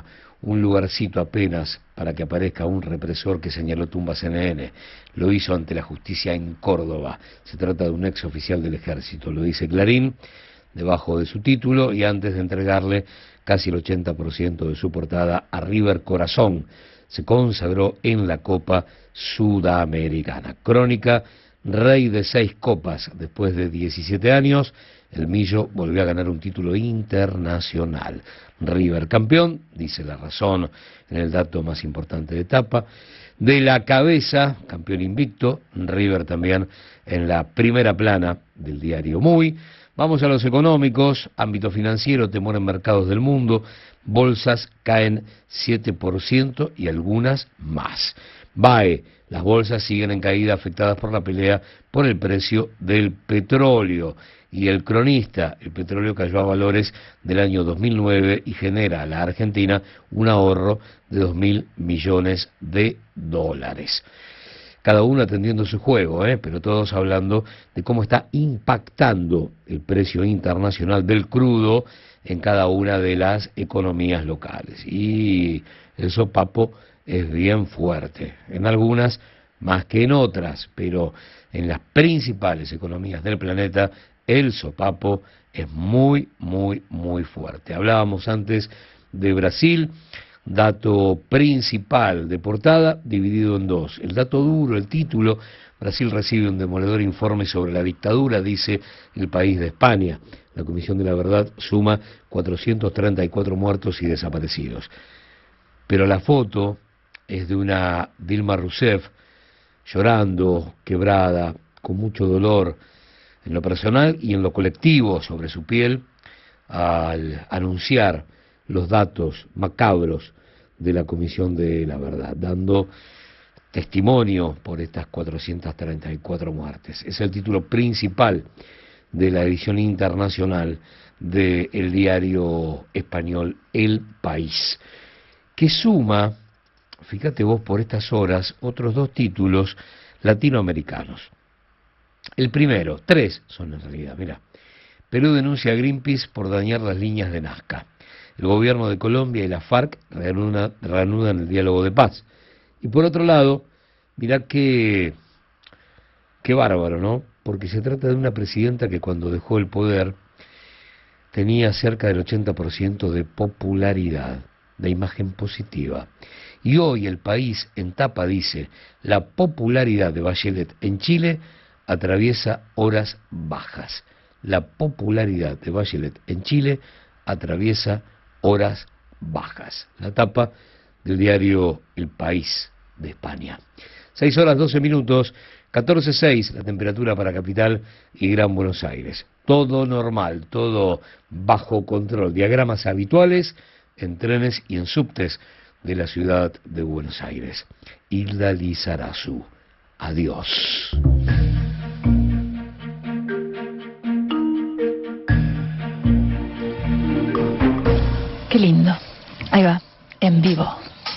un lugarcito apenas para que aparezca un represor que señaló tumba C N N. Lo hizo ante la justicia en Córdoba. Se trata de un ex oficial del ejército, lo dice Clarín, debajo de su título, y antes de entregarle casi el ochenta por ciento de su portada a River Corazón, se consagró en la Copa Sudamericana. Crónica, rey de seis copas, después de diecisiete años, el Millo volvió a ganar un título internacional. River campeón, dice La Razón en el dato más importante de etapa. De la cabeza, campeón invicto, River también en la primera plana del diario Muy. Vamos a los económicos, ámbito financiero, temor en mercados del mundo, bolsas caen siete por ciento y algunas más. B A E, las bolsas siguen en caída afectadas por la pelea por el precio del petróleo. Y el cronista, el petróleo cayó a valores del año dos mil nueve y genera a la Argentina un ahorro de dos mil millones de dólares. Cada uno atendiendo su juego, ¿eh? Pero todos hablando de cómo está impactando el precio internacional del crudo en cada una de las economías locales. Y el sopapo es bien fuerte, en algunas más que en otras, pero en las principales economías del planeta el sopapo es muy, muy, muy fuerte. Hablábamos antes de Brasil, dato principal de portada dividido en dos. El dato duro, el título: Brasil recibe un demoledor informe sobre la dictadura, dice El País de España. La Comisión de la Verdad suma cuatrocientos treinta y cuatro muertos y desaparecidos. Pero la foto es de una Dilma Rousseff llorando, quebrada, con mucho dolor en lo personal y en lo colectivo sobre su piel, al anunciar los datos macabros de la Comisión de la Verdad, dando testimonio por estas cuatrocientas treinta y cuatro muertes. Es el título principal de la edición internacional del diario español El País, que suma, fíjate vos por estas horas, otros dos títulos latinoamericanos. El primero, tres son en realidad, mira. Perú denuncia a Greenpeace por dañar las líneas de Nazca. El gobierno de Colombia y la FARC reanuda, reanudan el diálogo de paz. Y por otro lado, mirá qué, qué bárbaro, ¿no? Porque se trata de una presidenta que cuando dejó el poder tenía cerca del ochenta por ciento de popularidad, de imagen positiva. Y hoy El País en tapa dice: la popularidad de Bachelet en Chile atraviesa horas bajas. La popularidad de Bachelet en Chile atraviesa horas bajas. La tapa del diario El País de España. seis horas doce minutos, catorce seis la temperatura para Capital y Gran Buenos Aires. Todo normal, todo bajo control. Diagramas habituales en trenes y en subtes de la ciudad de Buenos Aires. Hilda Lizarazu. Adiós. Qué lindo. Ahí va, en vivo.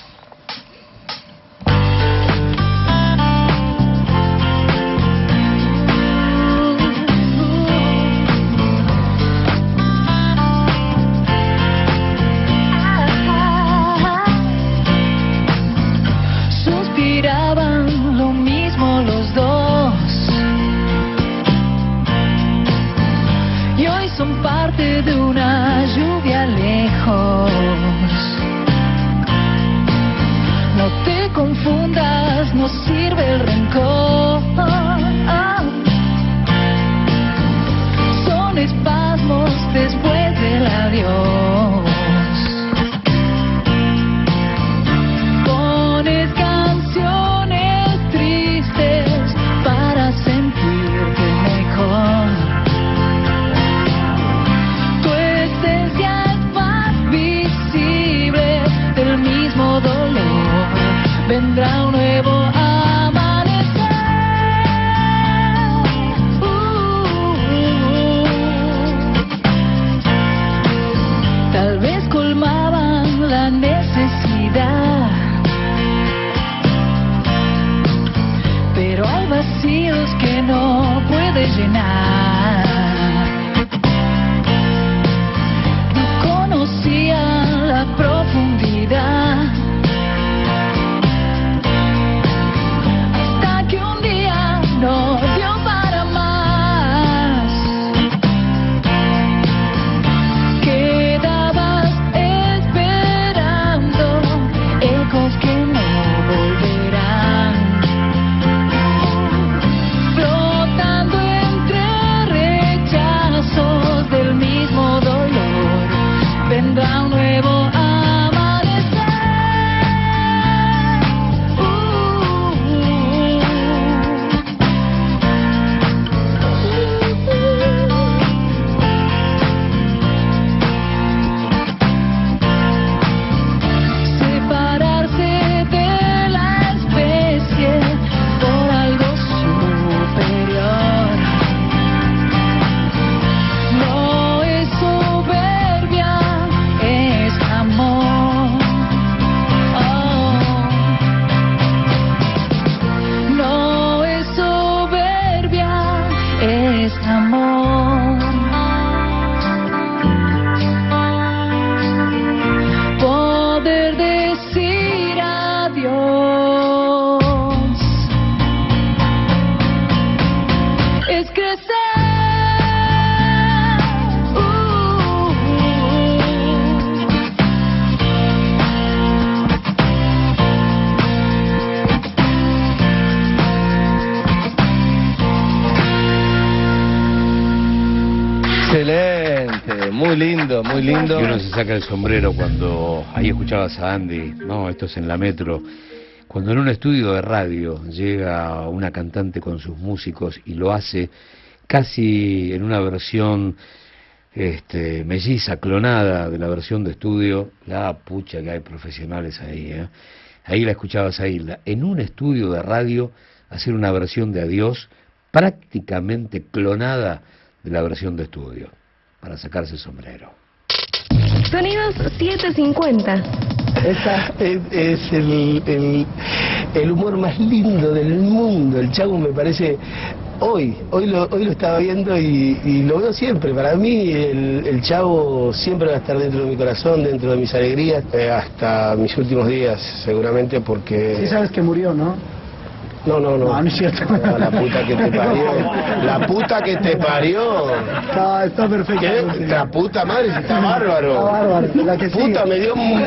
Suspiraban lo mismo los dos, y hoy son parte de una lluvia lejos. No te confundas, no sirve el rencor. Son espasmos después del adiós. Pones canciones tristes para sentirte mejor. Tu esencia es más visible del mismo dolor. Vendrá un nuevo amanecer. Uh, tal vez colmaban la necesidad, pero hay vacíos que no puedes llenar. No conocían la profundidad vendrá un nuevo amanecer. Separarse de la especie por algo superior no es soberbia, es amor. Oh. No es soberbia, es amor. Poder decir adiós es crecer. Uh, Excelente, muy lindo, muy lindo. Y uno se saca el sombrero cuando ahí escuchabas a Andy, no, esto es en la Metro, cuando en un estudio de radio llega una cantante con sus músicos y lo hace casi en una versión este, melliza, clonada de la versión de estudio. La pucha que hay profesionales ahí, ¿eh? Ahí la escuchabas a Hilda, en un estudio de radio hacer una versión de Adiós prácticamente clonada de la versión de estudio, para sacarse el sombrero. Sonidos setecientos cincuenta. Esa es, es el, el, el humor más lindo del mundo. El Chavo me parece, hoy, hoy lo, hoy lo estaba viendo y, y lo veo siempre. Para mí el, el Chavo siempre va a estar dentro de mi corazón, dentro de mis alegrías, eh, hasta mis últimos días seguramente, porque... Sí sabes que murió, ¿no? No, no, no. No, no es cierto. No, la puta que te parió. La puta que te parió. Está, está perfecto. ¿Qué? La puta madre, está bárbaro. Está bárbaro. La que puta, sigue. me dio... un-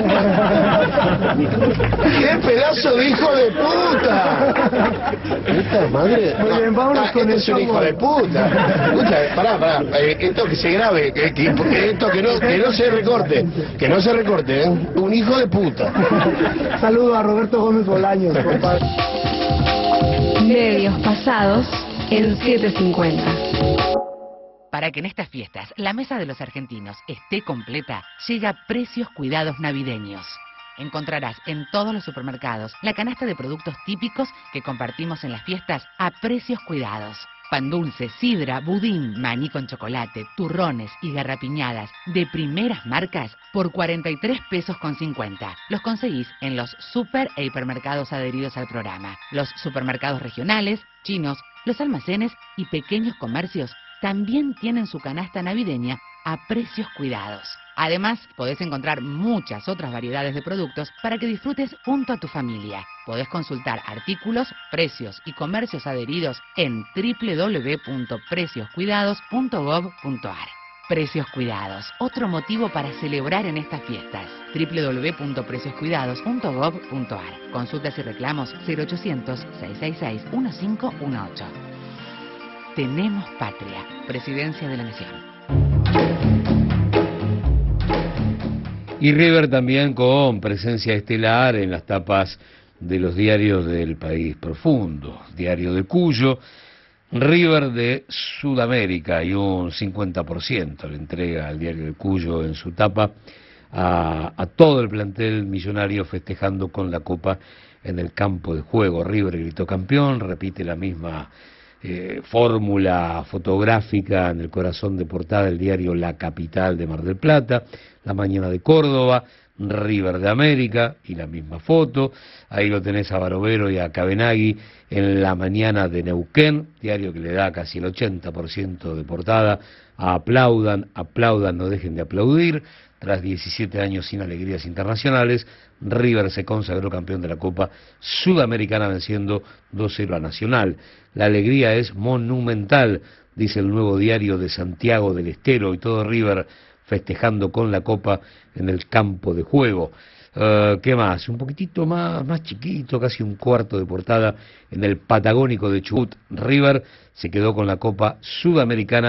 ¡Qué pedazo de hijo de puta! Puta madre. Muy bien, vámonos Ah, con este el es un hijo Chavo. de puta. Escucha, pará, pará. Eh, esto que se grabe, que, que- que esto que no, que no se recorte. Que no se recorte, ¿eh? Un hijo de puta. Saludo a Roberto Gómez Bolaños, compadre. Medios pasados en setecientos cincuenta. Para que en estas fiestas la mesa de los argentinos esté completa, llega Precios Cuidados Navideños. Encontrarás en todos los supermercados la canasta de productos típicos que compartimos en las fiestas a precios cuidados. Pan dulce, sidra, budín, maní con chocolate, turrones y garrapiñadas de primeras marcas por cuarenta y tres pesos con cincuenta. Los conseguís en los super e hipermercados adheridos al programa. Los supermercados regionales, chinos, los almacenes y pequeños comercios también tienen su canasta navideña a precios cuidados. Además, podés encontrar muchas otras variedades de productos para que disfrutes junto a tu familia. Podés consultar artículos, precios y comercios adheridos en doble u doble u doble u punto precios cuidados punto gob punto ar. Precios Cuidados, otro motivo para celebrar en estas fiestas. doble u doble u doble u punto precios cuidados punto gob punto ar. Consultas y reclamos cero ochocientos, seiscientos sesenta y seis, quince dieciocho. Tenemos patria. Presidencia de la Nación. Y River también con presencia estelar en las tapas de los diarios del país profundo. Diario de Cuyo, River de Sudamérica, y un cincuenta por ciento le entrega al Diario de Cuyo en su tapa a, a todo el plantel millonario festejando con la copa en el campo de juego. River gritó campeón, repite la misma eh, fórmula fotográfica en el corazón de portada del diario La Capital de Mar del Plata, La Mañana de Córdoba, River de América, y la misma foto. Ahí lo tenés a Barovero y a Cabenagui en La Mañana de Neuquén, diario que le da casi el ochenta por ciento de portada. Aplaudan, aplaudan, no dejen de aplaudir. Tras diecisiete años sin alegrías internacionales, River se consagró campeón de la Copa Sudamericana venciendo dos cero a Nacional. La alegría es monumental, dice el Nuevo Diario de Santiago del Estero, y todo River festejando con la Copa en el campo de juego. Uh, ¿Qué más? Un poquitito más, más chiquito, casi un cuarto de portada en el Patagónico de Chubut. River se quedó con la Copa Sudamericana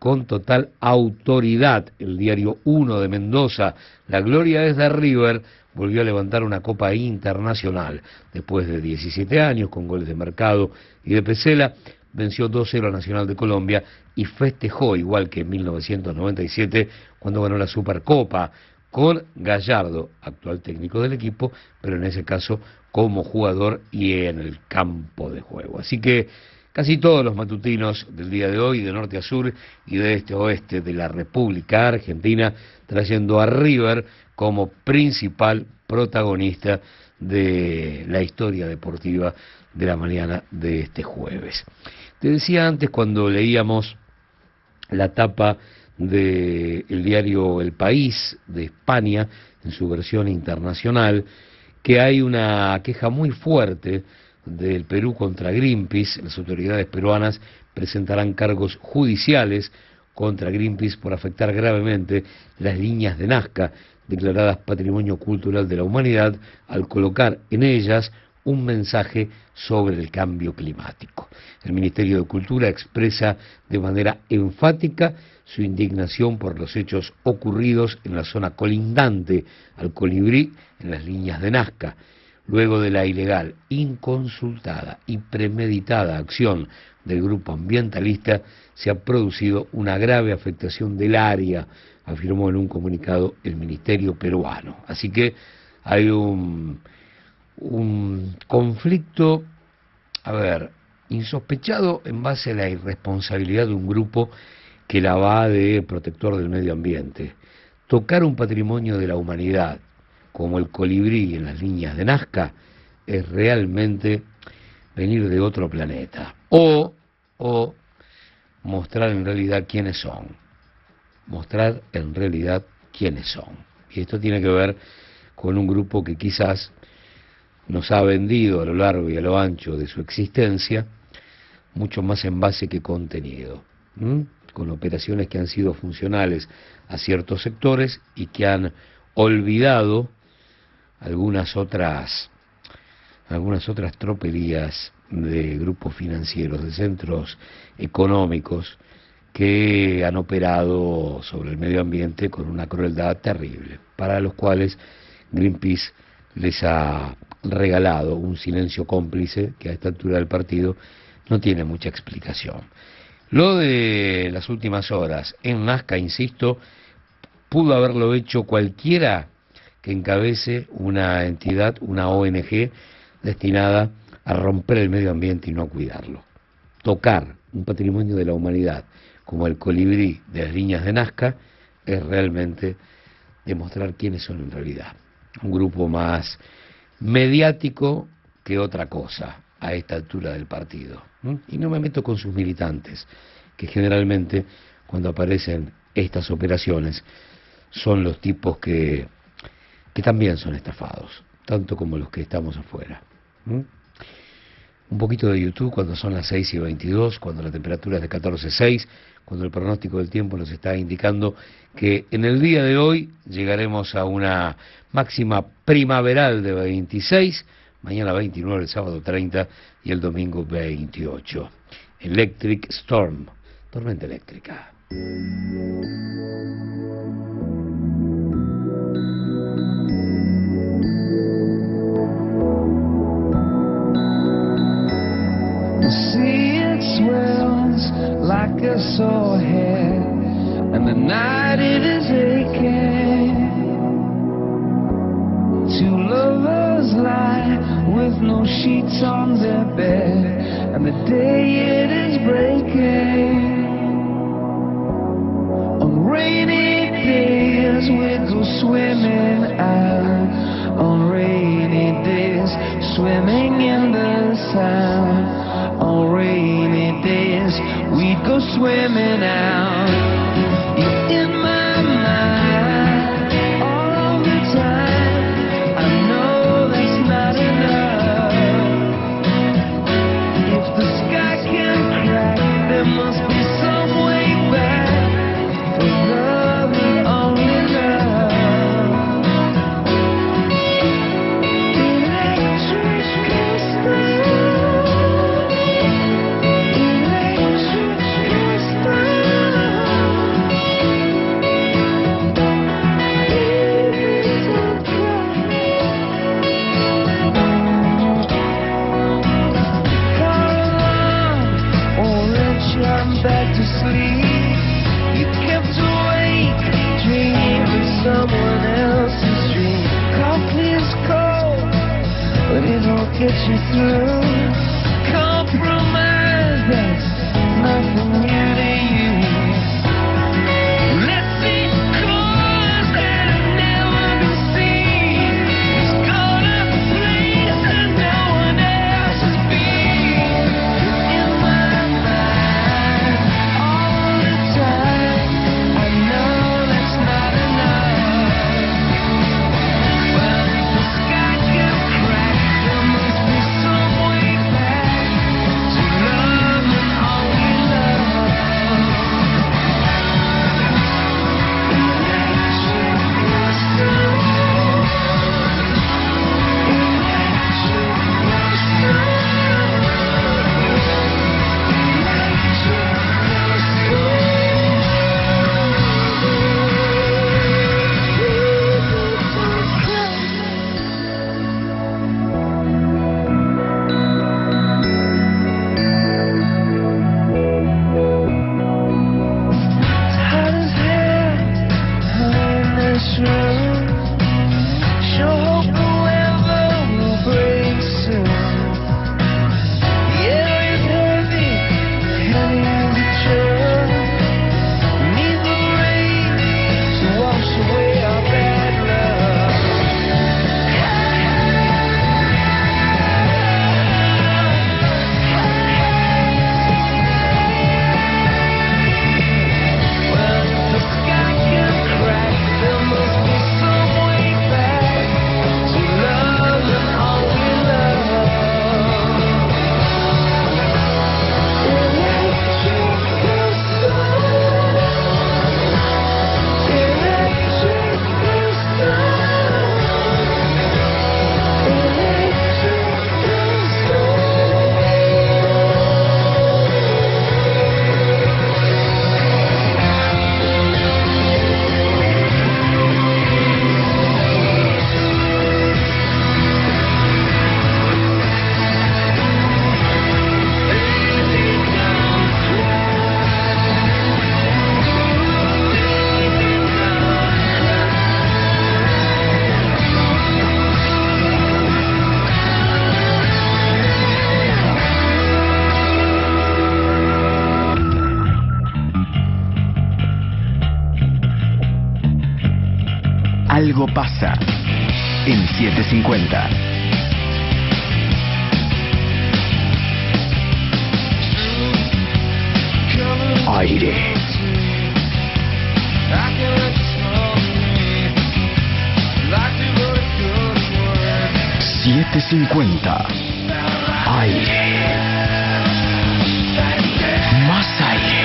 con total autoridad. El diario Uno de Mendoza, la gloria es de River, volvió a levantar una copa internacional. Después de diecisiete años, con goles de Mercado y de Pesela, venció dos cero a Nacional de Colombia y festejó, igual que en mil novecientos noventa y siete, cuando ganó la Supercopa, con Gallardo, actual técnico del equipo, pero en ese caso como jugador y en el campo de juego. Así que casi todos los matutinos del día de hoy, de norte a sur y de este a oeste de la República Argentina, trayendo a River como principal protagonista de la historia deportiva de la mañana de este jueves. Te decía antes, cuando leíamos la tapa del diario El País de España, en su versión internacional, que hay una queja muy fuerte del Perú contra Greenpeace. Las autoridades peruanas presentarán cargos judiciales contra Greenpeace por afectar gravemente las líneas de Nazca, declaradas Patrimonio Cultural de la Humanidad, al colocar en ellas un mensaje sobre el cambio climático. El Ministerio de Cultura expresa de manera enfática su indignación por los hechos ocurridos en la zona colindante al Colibrí, en las líneas de Nazca. Luego de la ilegal, inconsultada y premeditada acción del grupo ambientalista, se ha producido una grave afectación del área, afirmó en un comunicado el Ministerio peruano. Así que hay un, un conflicto, a ver, insospechado en base a la irresponsabilidad de un grupo que la va de protector del medio ambiente. Tocar un patrimonio de la humanidad como el colibrí en las líneas de Nazca es realmente venir de otro planeta. O, o mostrar en realidad quiénes son. Mostrar en realidad quiénes son. Y esto tiene que ver con un grupo que quizás nos ha vendido a lo largo y a lo ancho de su existencia mucho más en base que contenido, ¿m? Con operaciones que han sido funcionales a ciertos sectores y que han olvidado algunas otras algunas otras tropelías de grupos financieros, de centros económicos que han operado sobre el medio ambiente con una crueldad terrible, para los cuales Greenpeace les ha regalado un silencio cómplice que a esta altura del partido no tiene mucha explicación. Lo de las últimas horas en Nazca, insisto, pudo haberlo hecho cualquiera que encabece una entidad, una O N G destinada a romper el medio ambiente y no a cuidarlo. Tocar un patrimonio de la humanidad como el colibrí de las líneas de Nazca es realmente demostrar quiénes son en realidad. Un grupo más mediático que otra cosa a esta altura del partido. ¿Mm? Y no me meto con sus militantes, que generalmente cuando aparecen estas operaciones son los tipos que, que también son estafados, tanto como los que estamos afuera. ¿Mm? Un poquito de YouTube cuando son las seis y veintidós, cuando la temperatura es de catorce coma seis, cuando el pronóstico del tiempo nos está indicando que en el día de hoy llegaremos a una máxima primaveral de veintiséis, mañana veintinueve, el sábado treinta y el domingo veintiocho. Electric Storm, tormenta eléctrica. The sea it swells like a sore head, and the night it is aching. Two lovers lie with no sheets on their bed, and the day it is breaking. On rainy days we go swimming out, on rainy days swimming in the Sound. On rainy days we'd go swimming out. You're in my mind all the time. I know that's not enough. If the sky can crack, there must be some way back. For love and only love. Electric crystal. Electric crystal. it'll get you through. Compromise, that's nothing new to you. Let's see cause that have never been seen. It's gonna place that no one else has been. In my mind, all the time, I know that's not enough. Well, if the sky gets cracked, there must be some way back to love and all we love. Hot as hell, in this room. Sure hope the weather will break soon. The air is heavy, heavy as a drum. Need the rain to wash away our bad luck. Well, if the sky gets cracked, there must be some way back to love and all we love. Electric blue sky, electric blue Algo pasa en setecientos cincuenta. Aire. setecientos cincuenta. Aire. Más aire.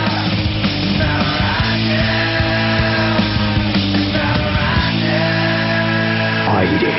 Aire.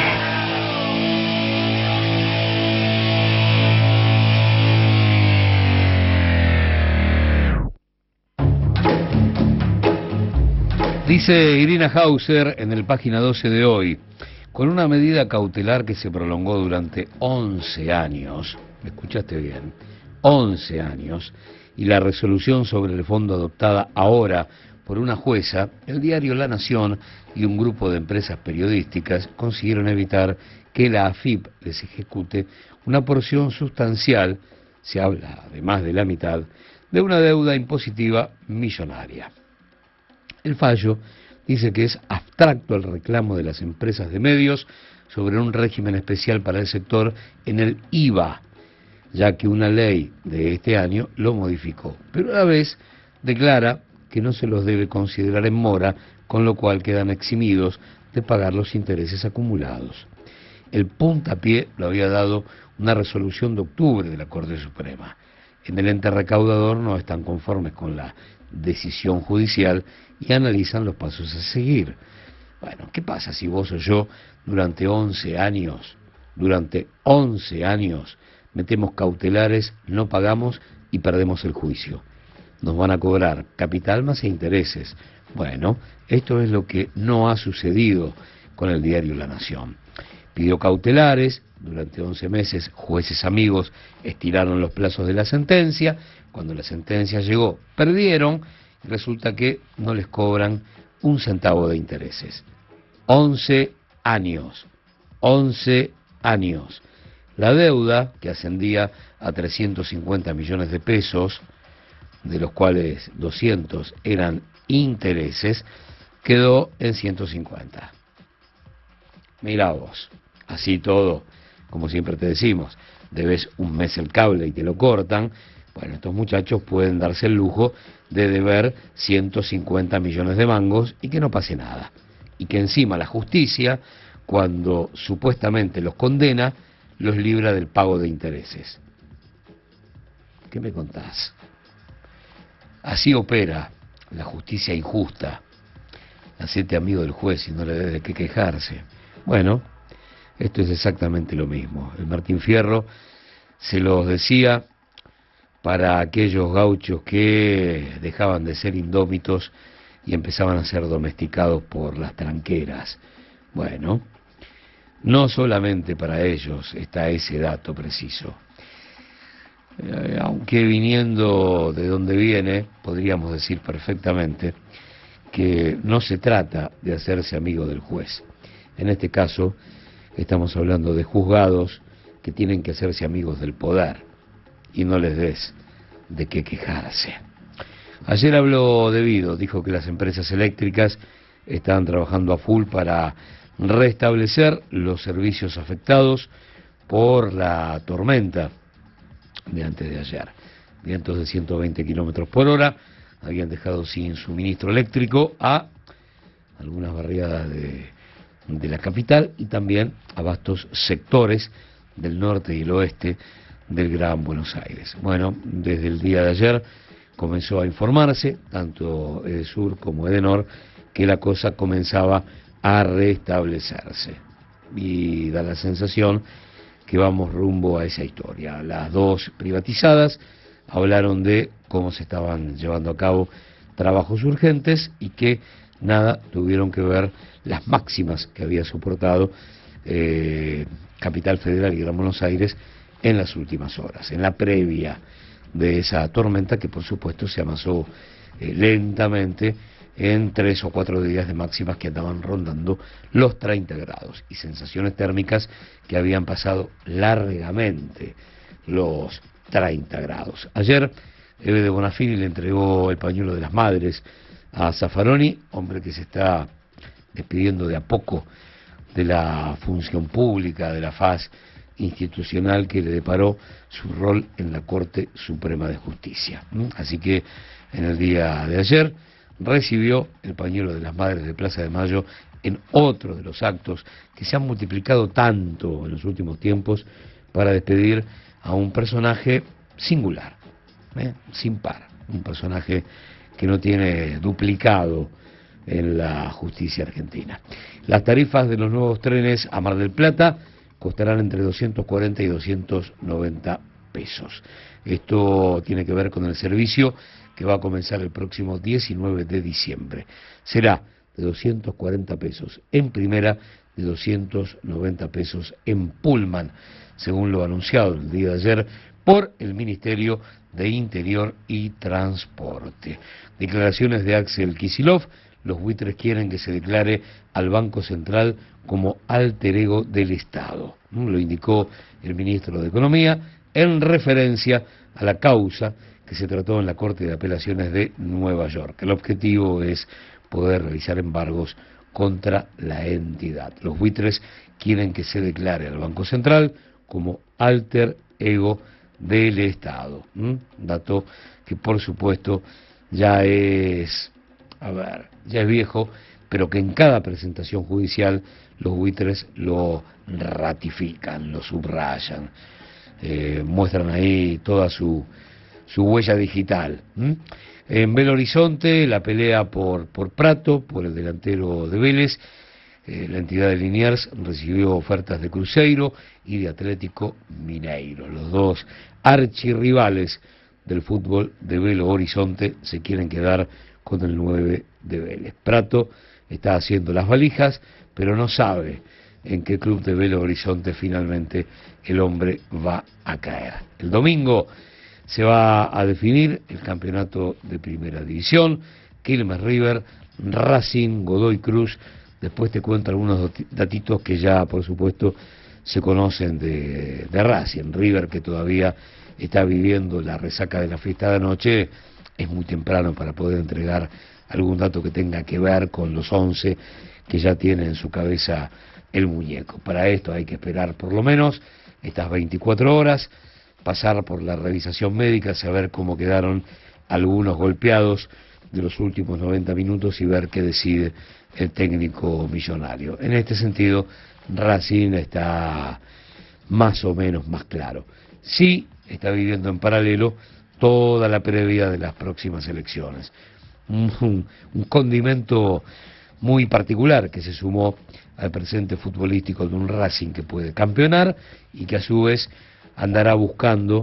Dice Irina Hauser en el página doce de hoy, con una medida cautelar que se prolongó durante once años, ¿me escuchaste bien? once años, y la resolución sobre el fondo adoptada ahora por una jueza, el diario La Nación y un grupo de empresas periodísticas consiguieron evitar que la A F I P les ejecute una porción sustancial, se habla de más de la mitad, de una deuda impositiva millonaria. El fallo dice que es abstracto el reclamo de las empresas de medios sobre un régimen especial para el sector en el I V A, ya que una ley de este año lo modificó, pero a la vez declara que no se los debe considerar en mora, con lo cual quedan eximidos de pagar los intereses acumulados. El puntapié lo había dado una resolución de octubre de la Corte Suprema. En el ente recaudador no están conformes con la decisión judicial y analizan los pasos a seguir. Bueno, ¿qué pasa si vos o yo durante once años, durante once años, metemos cautelares, no pagamos y perdemos el juicio? Nos van a cobrar capital más intereses. Bueno, esto es lo que no ha sucedido con el diario La Nación. Pidió cautelares, durante once meses jueces amigos estiraron los plazos de la sentencia, cuando la sentencia llegó perdieron, y resulta que no les cobran un centavo de intereses. once años, once años. La deuda, que ascendía a trescientos cincuenta millones de pesos, de los cuales doscientos eran intereses, quedó en ciento cincuenta. Mirá vos, así todo, como siempre te decimos, debes un mes el cable y te lo cortan. Bueno, estos muchachos pueden darse el lujo de deber ciento cincuenta millones de mangos y que no pase nada. Y que encima la justicia, cuando supuestamente los condena, los libra del pago de intereses. ¿Qué me contás? Así opera la justicia injusta. Hacete amigo del juez y no le des de qué quejarse. Bueno, esto es exactamente lo mismo. El Martín Fierro se los decía para aquellos gauchos que dejaban de ser indómitos y empezaban a ser domesticados por las tranqueras. Bueno, no solamente para ellos está ese dato preciso. Eh, aunque viniendo de donde viene, podríamos decir perfectamente que no se trata de hacerse amigo del juez. En este caso, estamos hablando de juzgados que tienen que hacerse amigos del poder y no les des de qué quejarse. Ayer habló De Vido, dijo que las empresas eléctricas estaban trabajando a full para restablecer los servicios afectados por la tormenta de antes de ayer. Vientos de ciento veinte kilómetros por hora habían dejado sin suministro eléctrico a algunas barriadas de, de la capital y también a vastos sectores del norte y el oeste del Gran Buenos Aires. Bueno, desde el día de ayer comenzó a informarse, tanto Edesur como Edenor, que la cosa comenzaba a restablecerse. Y da la sensación que vamos rumbo a esa historia. Las dos privatizadas hablaron de cómo se estaban llevando a cabo trabajos urgentes y que nada tuvieron que ver las máximas que había soportado eh, Capital Federal y Gran Buenos Aires en las últimas horas, en la previa de esa tormenta que por supuesto se amasó eh, lentamente en tres o cuatro días de máximas que andaban rondando los treinta grados y sensaciones térmicas que habían pasado largamente los treinta grados. Ayer Eve de Bonafini le entregó el pañuelo de las madres a Zaffaroni, hombre que se está despidiendo de a poco de la función pública, de la faz institucional que le deparó su rol en la Corte Suprema de Justicia. Así que en el día de ayer recibió el pañuelo de las madres de Plaza de Mayo en otro de los actos que se han multiplicado tanto en los últimos tiempos para despedir a un personaje singular, ¿eh? sin par, un personaje que no tiene duplicado en la justicia argentina. Las tarifas de los nuevos trenes a Mar del Plata costarán entre doscientos cuarenta y doscientos noventa pesos. Esto tiene que ver con el servicio que va a comenzar el próximo diecinueve de diciembre. Será de doscientos cuarenta pesos en primera, de doscientos noventa pesos en Pullman, según lo anunciado el día de ayer por el Ministerio de Interior y Transporte. Declaraciones de Axel Kicillof: los buitres quieren que se declare al Banco Central como alter ego del Estado. Lo indicó el ministro de Economía en referencia a la causa que se trató en la Corte de Apelaciones de Nueva York. El objetivo es poder realizar embargos contra la entidad. Los buitres quieren que se declare al Banco Central como alter ego del Estado. ¿Mm? Dato que por supuesto ya es, a ver, ya es viejo, pero que en cada presentación judicial los buitres lo ratifican, lo subrayan, eh, muestran ahí toda su su huella digital. ¿Mm? En Belo Horizonte, la pelea por, por Prato, por el delantero de Vélez. Eh, la entidad de Liniers recibió ofertas de Cruzeiro y de Atlético Mineiro. Los dos archirrivales del fútbol de Belo Horizonte se quieren quedar con el nueve de Vélez. Prato está haciendo las valijas, pero no sabe en qué club de Belo Horizonte finalmente el hombre va a caer. El domingo se va a definir el campeonato de Primera División, Quilmes River, Racing, Godoy Cruz. Después te cuento algunos datitos que ya, por supuesto, se conocen de, de Racing. River, que todavía está viviendo la resaca de la fiesta de anoche, es muy temprano para poder entregar algún dato que tenga que ver con los once que ya tiene en su cabeza el muñeco. Para esto hay que esperar por lo menos estas veinticuatro horas, pasar por la revisación médica, saber cómo quedaron algunos golpeados de los últimos noventa minutos y ver qué decide el técnico millonario. En este sentido, Racing está más o menos más claro. Sí está viviendo en paralelo toda la previa de las próximas elecciones. Un, un, un condimento muy particular que se sumó al presente futbolístico de un Racing que puede campeonar y que a su vez andará buscando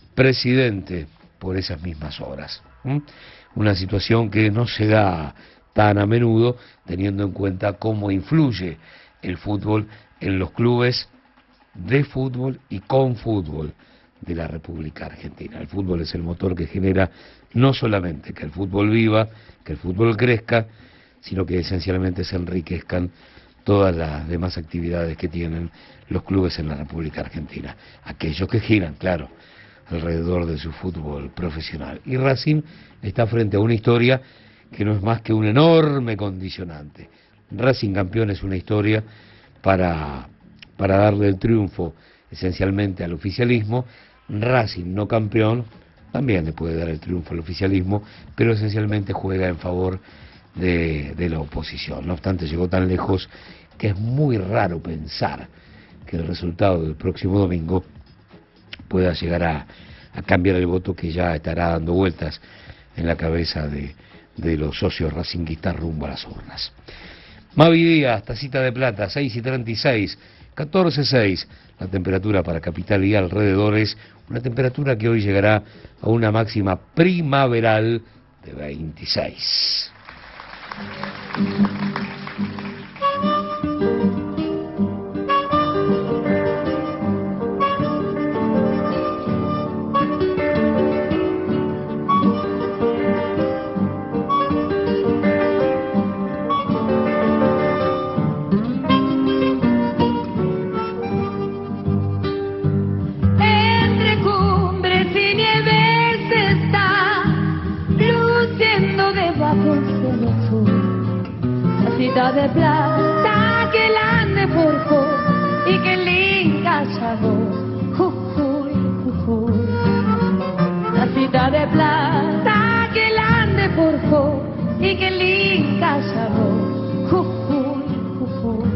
presidente por esas mismas horas. ¿Mm? Una situación que no se da tan a menudo, teniendo en cuenta cómo influye el fútbol en los clubes de fútbol y con fútbol de la República Argentina. El fútbol es el motor que genera no solamente que el fútbol viva, que el fútbol crezca, sino que esencialmente se enriquezcan todas las demás actividades que tienen los clubes en la República Argentina. Aquellos que giran, claro, alrededor de su fútbol profesional. Y Racing está frente a una historia que no es más que un enorme condicionante. Racing campeón es una historia para, para darle el triunfo esencialmente al oficialismo. Racing no campeón también le puede dar el triunfo al oficialismo, pero esencialmente juega en favor de, de la oposición. No obstante, llegó tan lejos que es muy raro pensar que el resultado del próximo domingo pueda llegar a, a cambiar el voto que ya estará dando vueltas en la cabeza de, de los socios racinguistas rumbo a las urnas. Mavi Díaz, Tacita de Plata, seis y treinta y seis, catorce seis, la temperatura para capital y alrededores, una temperatura que hoy llegará a una máxima primaveral de veintiséis. De plata que la ande forjó y que linda sabor, jujuy, jujuy. La cita de plata que la ande forjó y que linda sabor, jujuy, jujuy.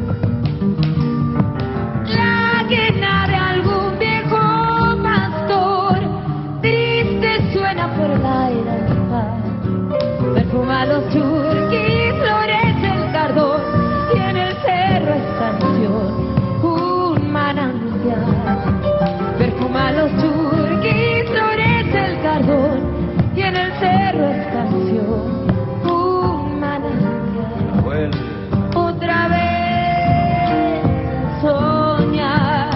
La quena de algún viejo pastor, triste suena por la era del mar, perfuma los churquis, florece el cardón y en el cerro es canción, un manantial. Perfuma los churquis, florece el cardón y en el cerro es canción, un manantial. Otra vez soñar,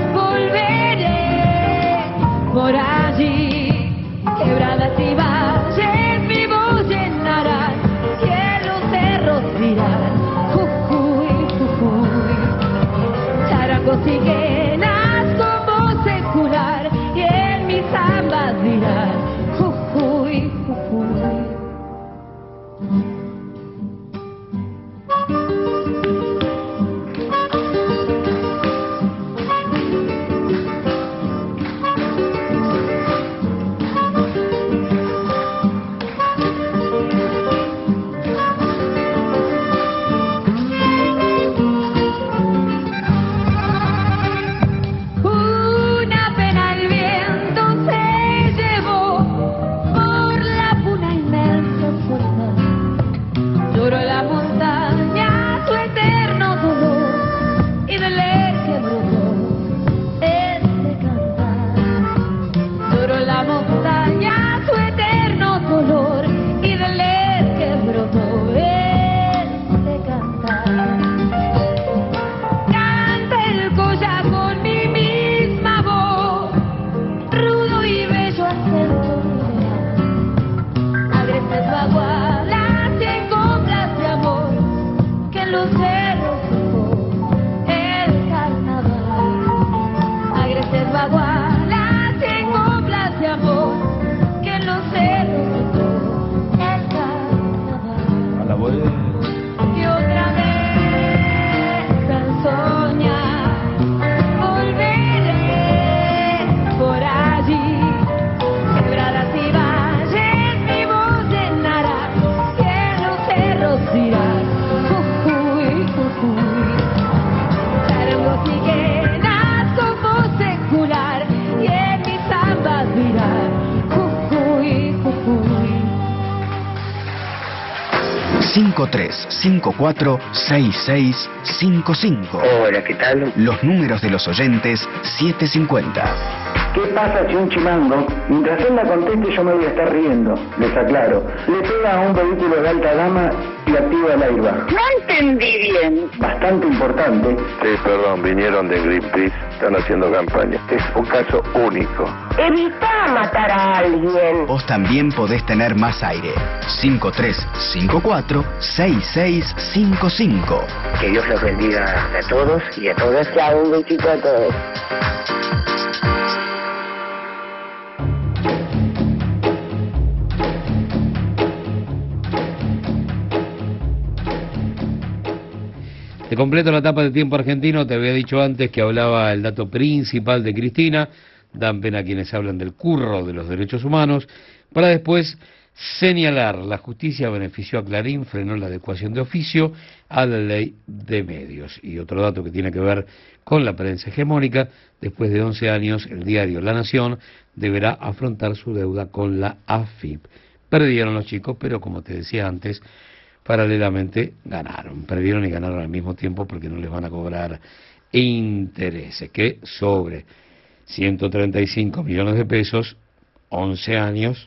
volveré por allí, quebradas y valles mi voz llenará, cielos, cerros dirán, jujuy, jujuy, charangos y quenas con voz secular y en mis zambas dirán, jujuy, jujuy. cinco tres cinco cuatro seis seis cinco cinco. Hola, ¿qué tal? Los números de los oyentes siete cincuenta. ¿Qué pasa si un chimango, mientras él la conteste yo me voy a estar riendo? Les aclaro, le pega a un vehículo de alta gama y activa el airbag. No entendí bien. Bastante importante. Sí, perdón, vinieron de Greenpeace, están haciendo campaña. Es un caso único. Evita matar a alguien. Vos también podés tener más aire. cinco tres cinco cuatro seis seis cinco cinco. Que Dios los bendiga a todos y a todas. Chao, un besito a todos. Te completo la etapa de Tiempo Argentino. Te había dicho antes que hablaba el dato principal de Cristina. Dan pena quienes hablan del curro de los derechos humanos, para después señalar: la justicia benefició a Clarín, frenó la adecuación de oficio a la ley de medios. Y otro dato que tiene que ver con la prensa hegemónica: después de once años, el diario La Nación deberá afrontar su deuda con la A F I P. Perdieron los chicos, pero como te decía antes, paralelamente ganaron. Perdieron y ganaron al mismo tiempo, porque no les van a cobrar intereses, que sobre ciento treinta y cinco millones de pesos, once años,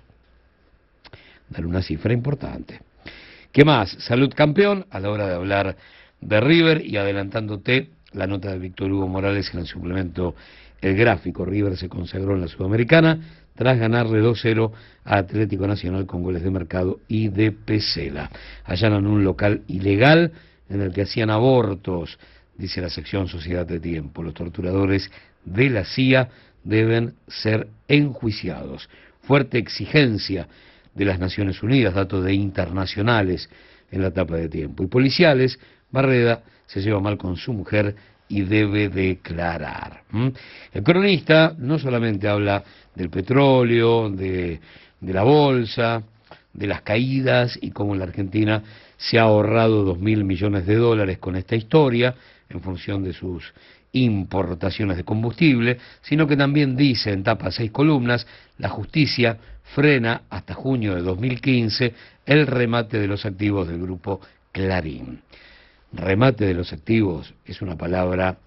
dan una cifra importante. ¿Qué más? Salud campeón a la hora de hablar de River, y adelantándote la nota de Víctor Hugo Morales en el suplemento El Gráfico. River se consagró en la Sudamericana tras ganarle dos cero a Atlético Nacional con goles de Mercado y de Pesela. Allanan un local ilegal en el que hacían abortos, dice la sección Sociedad de Tiempo. Los torturadores de la C I A deben ser enjuiciados. Fuerte exigencia de las Naciones Unidas, datos de internacionales en la tapa de Tiempo. Y policiales: Barreda se lleva mal con su mujer y debe declarar. ¿Mm? El cronista no solamente habla del petróleo, de, de la bolsa, de las caídas y cómo la Argentina se ha ahorrado dos mil millones de dólares con esta historia en función de sus importaciones de combustible, sino que también dice en tapa seis columnas: la justicia frena hasta junio de dos mil quince el remate de los activos del grupo Clarín. Remate de los activos es una palabra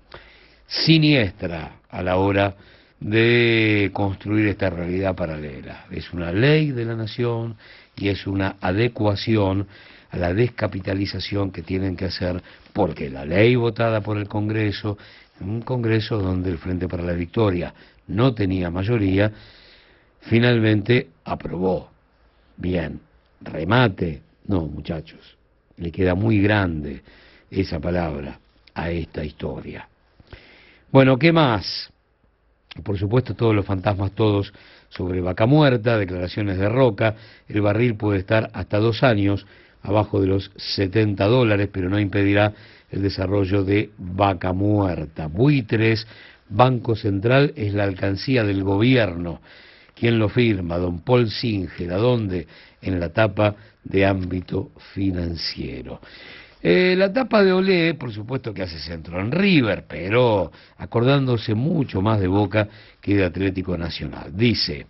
siniestra a la hora de construir esta realidad paralela. Es una ley de la nación y es una adecuación a la descapitalización que tienen que hacer, porque la ley votada por el Congreso, en un Congreso donde el Frente para la Victoria no tenía mayoría, finalmente aprobó. Bien, remate, no, muchachos, le queda muy grande esa palabra a esta historia. Bueno, ¿qué más? Por supuesto, todos los fantasmas, todos sobre Vaca Muerta, declaraciones de Roca. El barril puede estar hasta dos años abajo de los setenta dólares, pero no impedirá el desarrollo de Vaca Muerta. Buitres, Banco Central es la alcancía del gobierno. ¿Quién lo firma? Don Paul Singer. ¿A dónde? En la tapa de Ámbito Financiero. Eh, la tapa de Olé, por supuesto que hace centro en River, pero acordándose mucho más de Boca que de Atlético Nacional. Dice: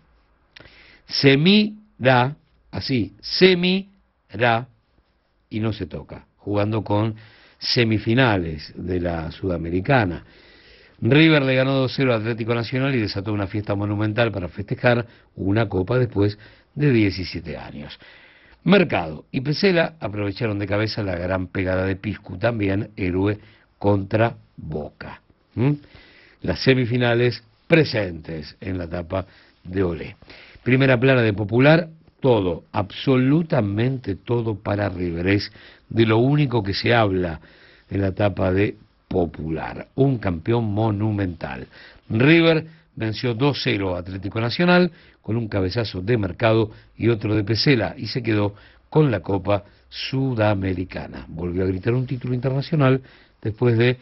se mira, así, se mira y no se toca, jugando con semifinales de la Sudamericana. River le ganó dos cero a Atlético Nacional y desató una fiesta monumental para festejar una copa después de diecisiete años. Mercado y Pesela aprovecharon de cabeza la gran pegada de Piscu, también héroe contra Boca. ¿Mm? Las semifinales presentes en la etapa de Olé. Primera plana de Popular: todo, absolutamente todo para River. Es de lo único que se habla en la etapa de Popular. Un campeón monumental. River venció dos cero a Atlético Nacional con un cabezazo de Mercado y otro de Pesela, y se quedó con la Copa Sudamericana. Volvió a gritar un título internacional después de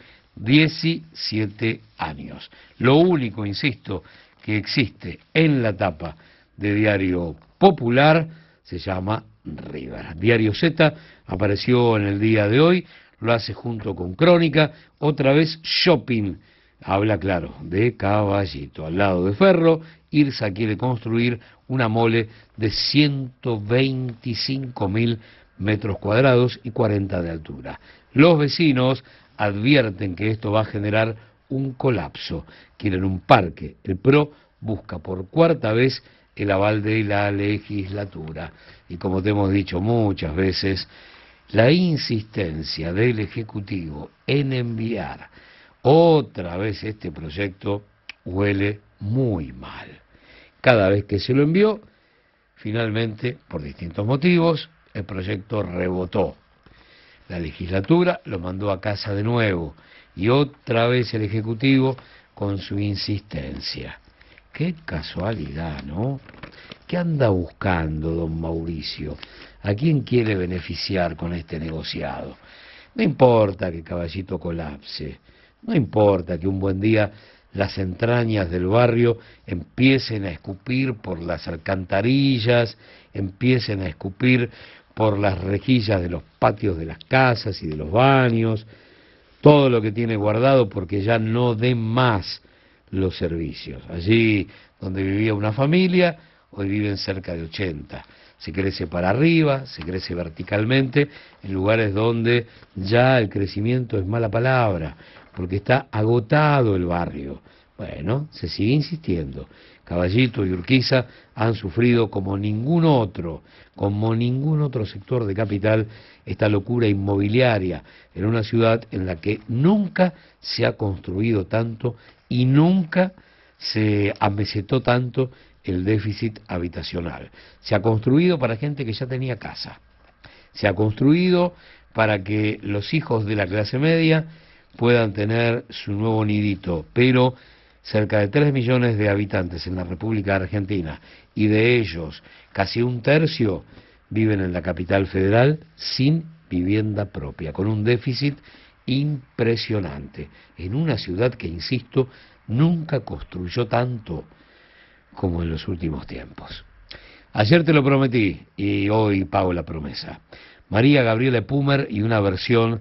diecisiete años. Lo único, insisto, que existe en la tapa de Diario Popular se llama River. Diario Z apareció en el día de hoy, lo hace junto con Crónica, otra vez shopping. Habla, claro, de Caballito. Al lado de Ferro, Irsa quiere construir una mole de ciento veinticinco mil metros cuadrados y cuarenta de altura. Los vecinos advierten que esto va a generar un colapso. Quieren un parque. El P R O busca por cuarta vez el aval de la legislatura. Y como te hemos dicho muchas veces, la insistencia del Ejecutivo en enviar otra vez este proyecto huele muy mal. Cada vez que se lo envió, finalmente, por distintos motivos, el proyecto rebotó. La legislatura lo mandó a casa de nuevo y otra vez el Ejecutivo con su insistencia. Qué casualidad, ¿no? ¿Qué anda buscando don Mauricio? ¿A quién quiere beneficiar con este negociado? No importa que Caballito colapse, no importa que un buen día las entrañas del barrio empiecen a escupir por las alcantarillas, empiecen a escupir por las rejillas de los patios de las casas y de los baños, todo lo que tiene guardado porque ya no den más los servicios. Allí donde vivía una familia, hoy viven cerca de ochenta. Se crece para arriba, se crece verticalmente, en lugares donde ya el crecimiento es mala palabra, porque está agotado el barrio. Bueno, se sigue insistiendo. Caballito y Urquiza han sufrido como ningún otro, como ningún otro sector de capital, esta locura inmobiliaria en una ciudad en la que nunca se ha construido tanto y nunca se amesetó tanto el déficit habitacional. Se ha construido para gente que ya tenía casa. Se ha construido para que los hijos de la clase media puedan tener su nuevo nidito, pero cerca de tres millones de habitantes en la República Argentina, y de ellos casi un tercio viven en la capital federal sin vivienda propia, con un déficit impresionante, en una ciudad que, insisto, nunca construyó tanto como en los últimos tiempos. Ayer te lo prometí y hoy pago la promesa. María Gabriela Pumer y una versión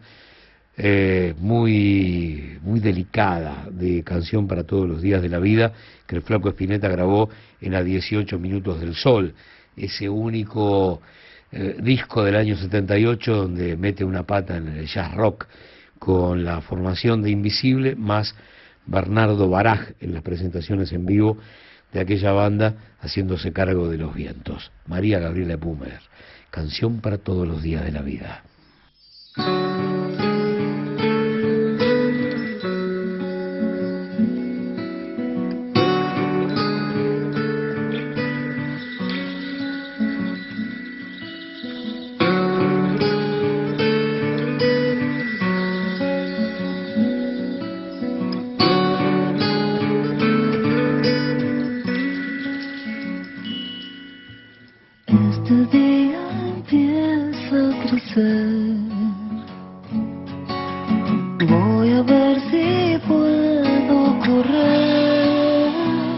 eh, muy, muy delicada de Canción para todos los días de la vida que el Flaco Spinetta grabó en A dieciocho minutos del sol, ese único eh, disco del año setenta y ocho donde mete una pata en el jazz rock con la formación de Invisible más Bernardo Baraj en las presentaciones en vivo de aquella banda haciéndose cargo de los vientos. María Gabriela Pumer, Canción para todos los días de la vida. Este día empieza a crecer. Voy a ver si puedo correr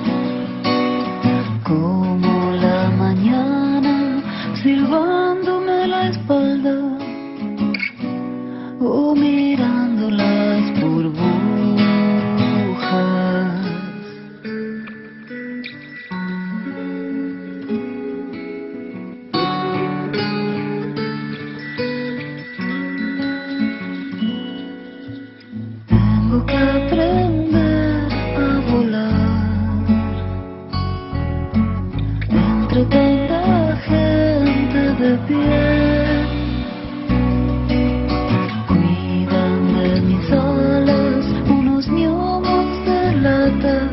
como la mañana, silbándome la espalda o mirando las burbujas. Tengo que aprender a volar entre tanta gente de pie. Cuidan de mis alas unos gnomos de lata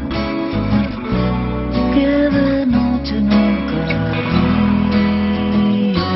que de noche nunca ríen.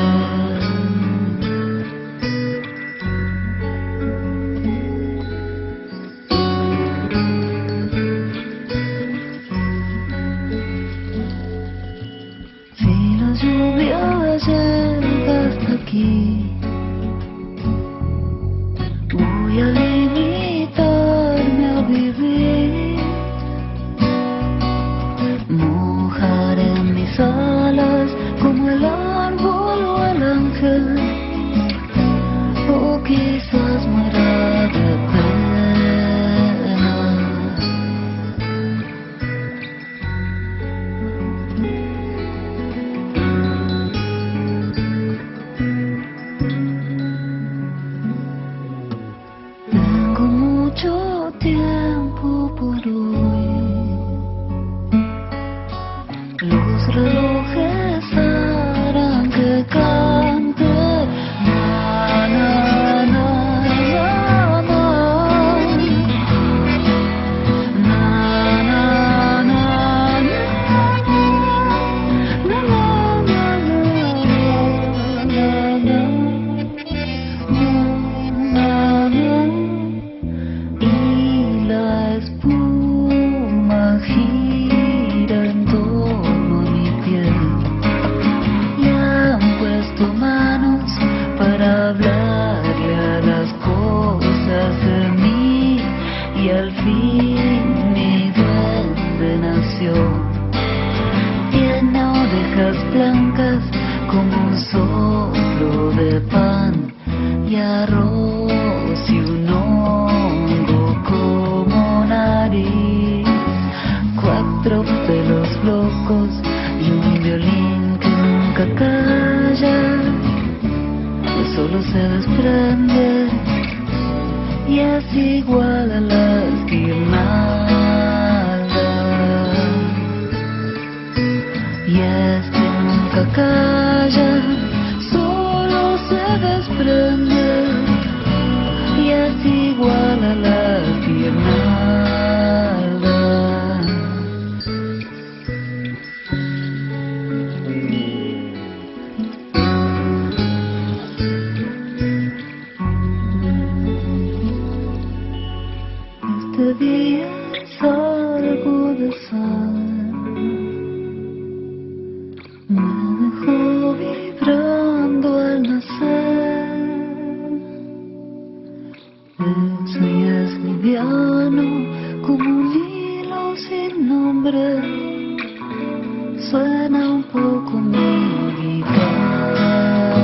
al fin mi duende nació, tiene orejas blancas como un soplo de pan y arroz y un hongo como nariz, cuatro pelos locos y un violín que nunca calla, que solo se desprende y es igual a las guirnaldas, y este nunca calla, solo se desprende y es igual a las guirnaldas. Este día es algo de sal, me dejó vibrando al nacer, eso ya es liviano como un hilo sin nombre, suena un poco mi guitarra.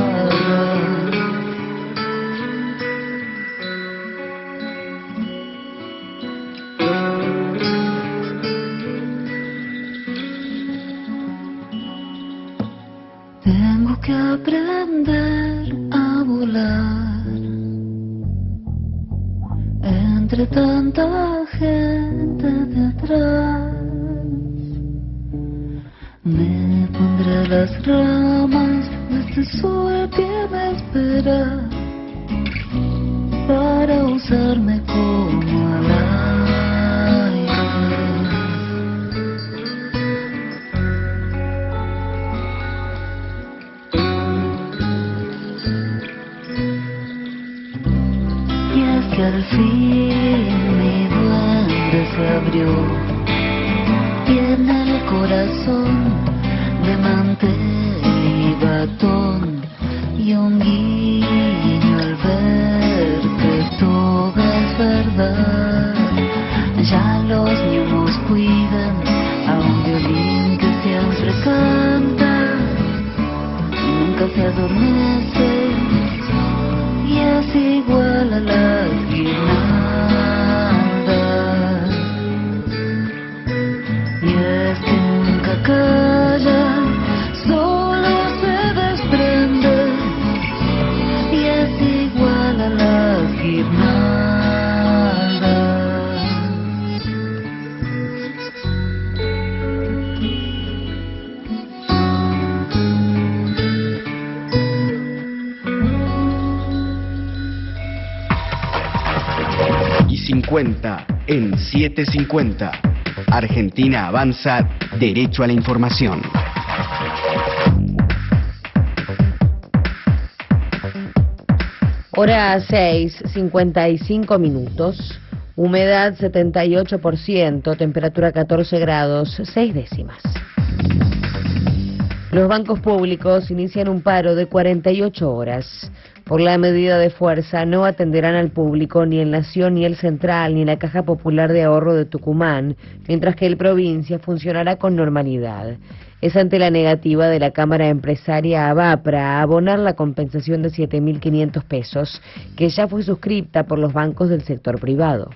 Tengo que aprender a volar entre tanta gente de atrás. Me pondré las ramas de este sol que me espera para usarme como al aire. Y es que al fin mi duende se abrió, tiene el corazón de mantel y batón y un guiño al ver que todo es verdad. Ya los niños cuidan a un violín que siempre canta, nunca se adormece y es igual a las guirnaldas, y es que nunca calla, solo se desprende y es igual a las guirnaldas. cincuenta en setecientos cincuenta. Argentina avanza, derecho a la información. Hora seis, cincuenta y cinco minutos. Humedad setenta y ocho por ciento, temperatura catorce grados, seis décimas. Los bancos públicos inician un paro de cuarenta y ocho horas. Por la medida de fuerza no atenderán al público ni el Nación, ni el Central, ni la Caja Popular de Ahorro de Tucumán, mientras que el Provincia funcionará con normalidad. Es ante la negativa de la Cámara Empresaria ABAPRA a abonar la compensación de siete mil quinientos pesos, que ya fue suscripta por los bancos del sector privado.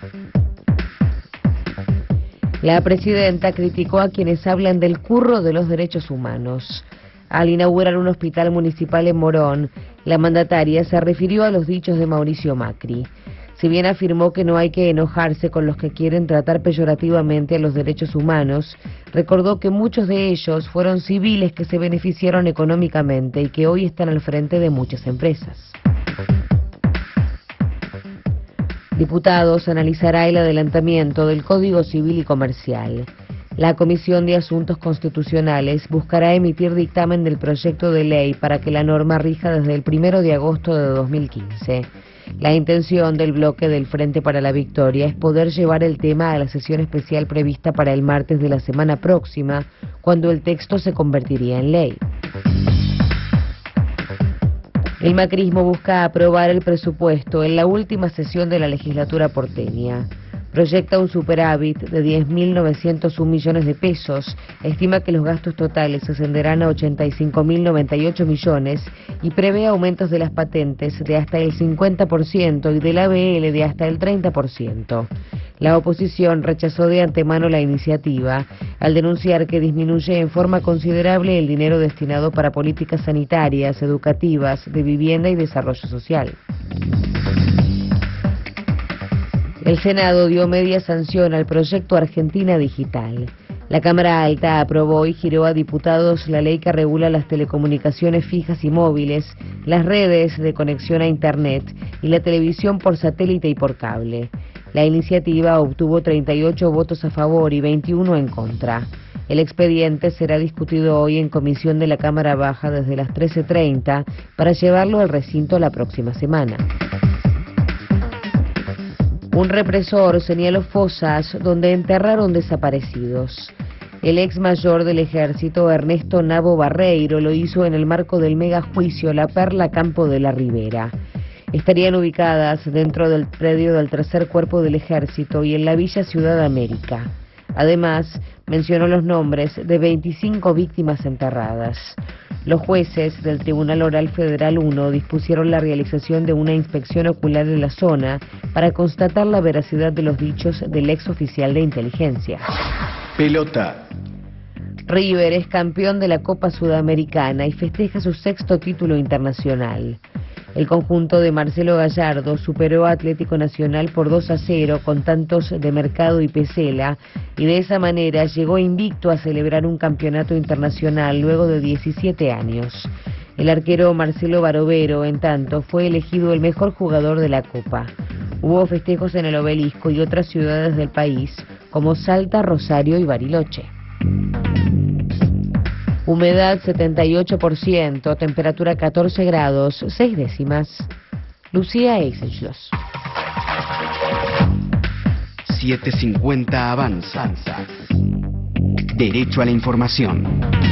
La presidenta criticó a quienes hablan del curro de los derechos humanos. Al inaugurar un hospital municipal en Morón, la mandataria se refirió a los dichos de Mauricio Macri. Si bien afirmó que no hay que enojarse con los que quieren tratar peyorativamente a los derechos humanos, recordó que muchos de ellos fueron civiles que se beneficiaron económicamente y que hoy están al frente de muchas empresas. Diputados analizará el adelantamiento del Código Civil y Comercial. La Comisión de Asuntos Constitucionales buscará emitir dictamen del proyecto de ley para que la norma rija desde el primero de agosto de dos mil quince. La intención del bloque del Frente para la Victoria es poder llevar el tema a la sesión especial prevista para el martes de la semana próxima, cuando el texto se convertiría en ley. El macrismo busca aprobar el presupuesto en la última sesión de la legislatura porteña. Proyecta un superávit de diez mil novecientos un millones de pesos, estima que los gastos totales ascenderán a ochenta y cinco mil noventa y ocho millones y prevé aumentos de las patentes de hasta el cincuenta por ciento y del A B L de hasta el treinta por ciento. La oposición rechazó de antemano la iniciativa al denunciar que disminuye en forma considerable el dinero destinado para políticas sanitarias, educativas, de vivienda y desarrollo social. El Senado dio media sanción al proyecto Argentina Digital. La Cámara Alta aprobó y giró a diputados la ley que regula las telecomunicaciones fijas y móviles, las redes de conexión a Internet y la televisión por satélite y por cable. La iniciativa obtuvo treinta y ocho votos a favor y veintiuno en contra. El expediente será discutido hoy en comisión de la Cámara Baja desde las trece treinta para llevarlo al recinto la próxima semana. Un represor señaló fosas donde enterraron desaparecidos. El ex mayor del ejército, Ernesto Nabo Barreiro, lo hizo en el marco del megajuicio La Perla Campo de la Ribera. Estarían ubicadas dentro del predio del tercer cuerpo del ejército y en la Villa Ciudad América. Además, mencionó los nombres de veinticinco víctimas enterradas. Los jueces del Tribunal Oral Federal uno dispusieron la realización de una inspección ocular en la zona para constatar la veracidad de los dichos del ex oficial de inteligencia. Pelota. River es campeón de la Copa Sudamericana y festeja su sexto título internacional. El conjunto de Marcelo Gallardo superó a Atlético Nacional por dos a cero con tantos de Mercado y Pesela y de esa manera llegó invicto a celebrar un campeonato internacional luego de diecisiete años. El arquero Marcelo Barovero, en tanto, fue elegido el mejor jugador de la Copa. Hubo festejos en el Obelisco y otras ciudades del país como Salta, Rosario y Bariloche. Humedad setenta y ocho por ciento, temperatura catorce grados, seis décimas. Lucía Eisenschloss. setecientos cincuenta Avanza. Derecho a la información.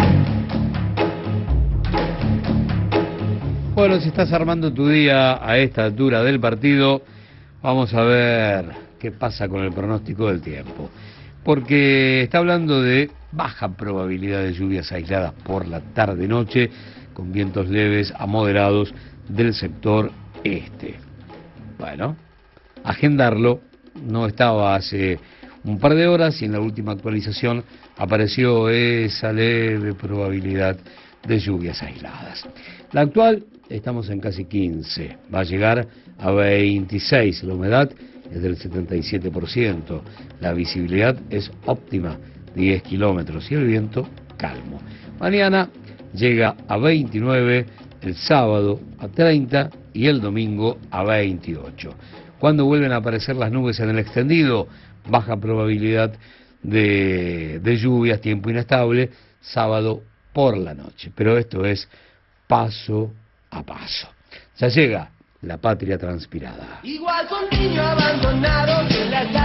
Bueno, si estás armando tu día a esta altura del partido, vamos a ver qué pasa con el pronóstico del tiempo. Porque está hablando de baja probabilidad de lluvias aisladas por la tarde-noche, con vientos leves a moderados del sector este. Bueno, agendarlo, no estaba hace un par de horas y en la última actualización apareció esa leve probabilidad de lluvias aisladas. La actual, estamos en casi quince, va a llegar a veintiséis, la humedad es del setenta y siete por ciento, la visibilidad es óptima, diez kilómetros y el viento calmo. Mañana llega a veintinueve, el sábado a treinta y el domingo a veintiocho. Cuando vuelven a aparecer las nubes en el extendido, baja probabilidad de, de lluvias, tiempo inestable, sábado por la noche. Pero esto es paso a paso. Ya llega la patria transpirada. Igual son niños abandonados en la calle.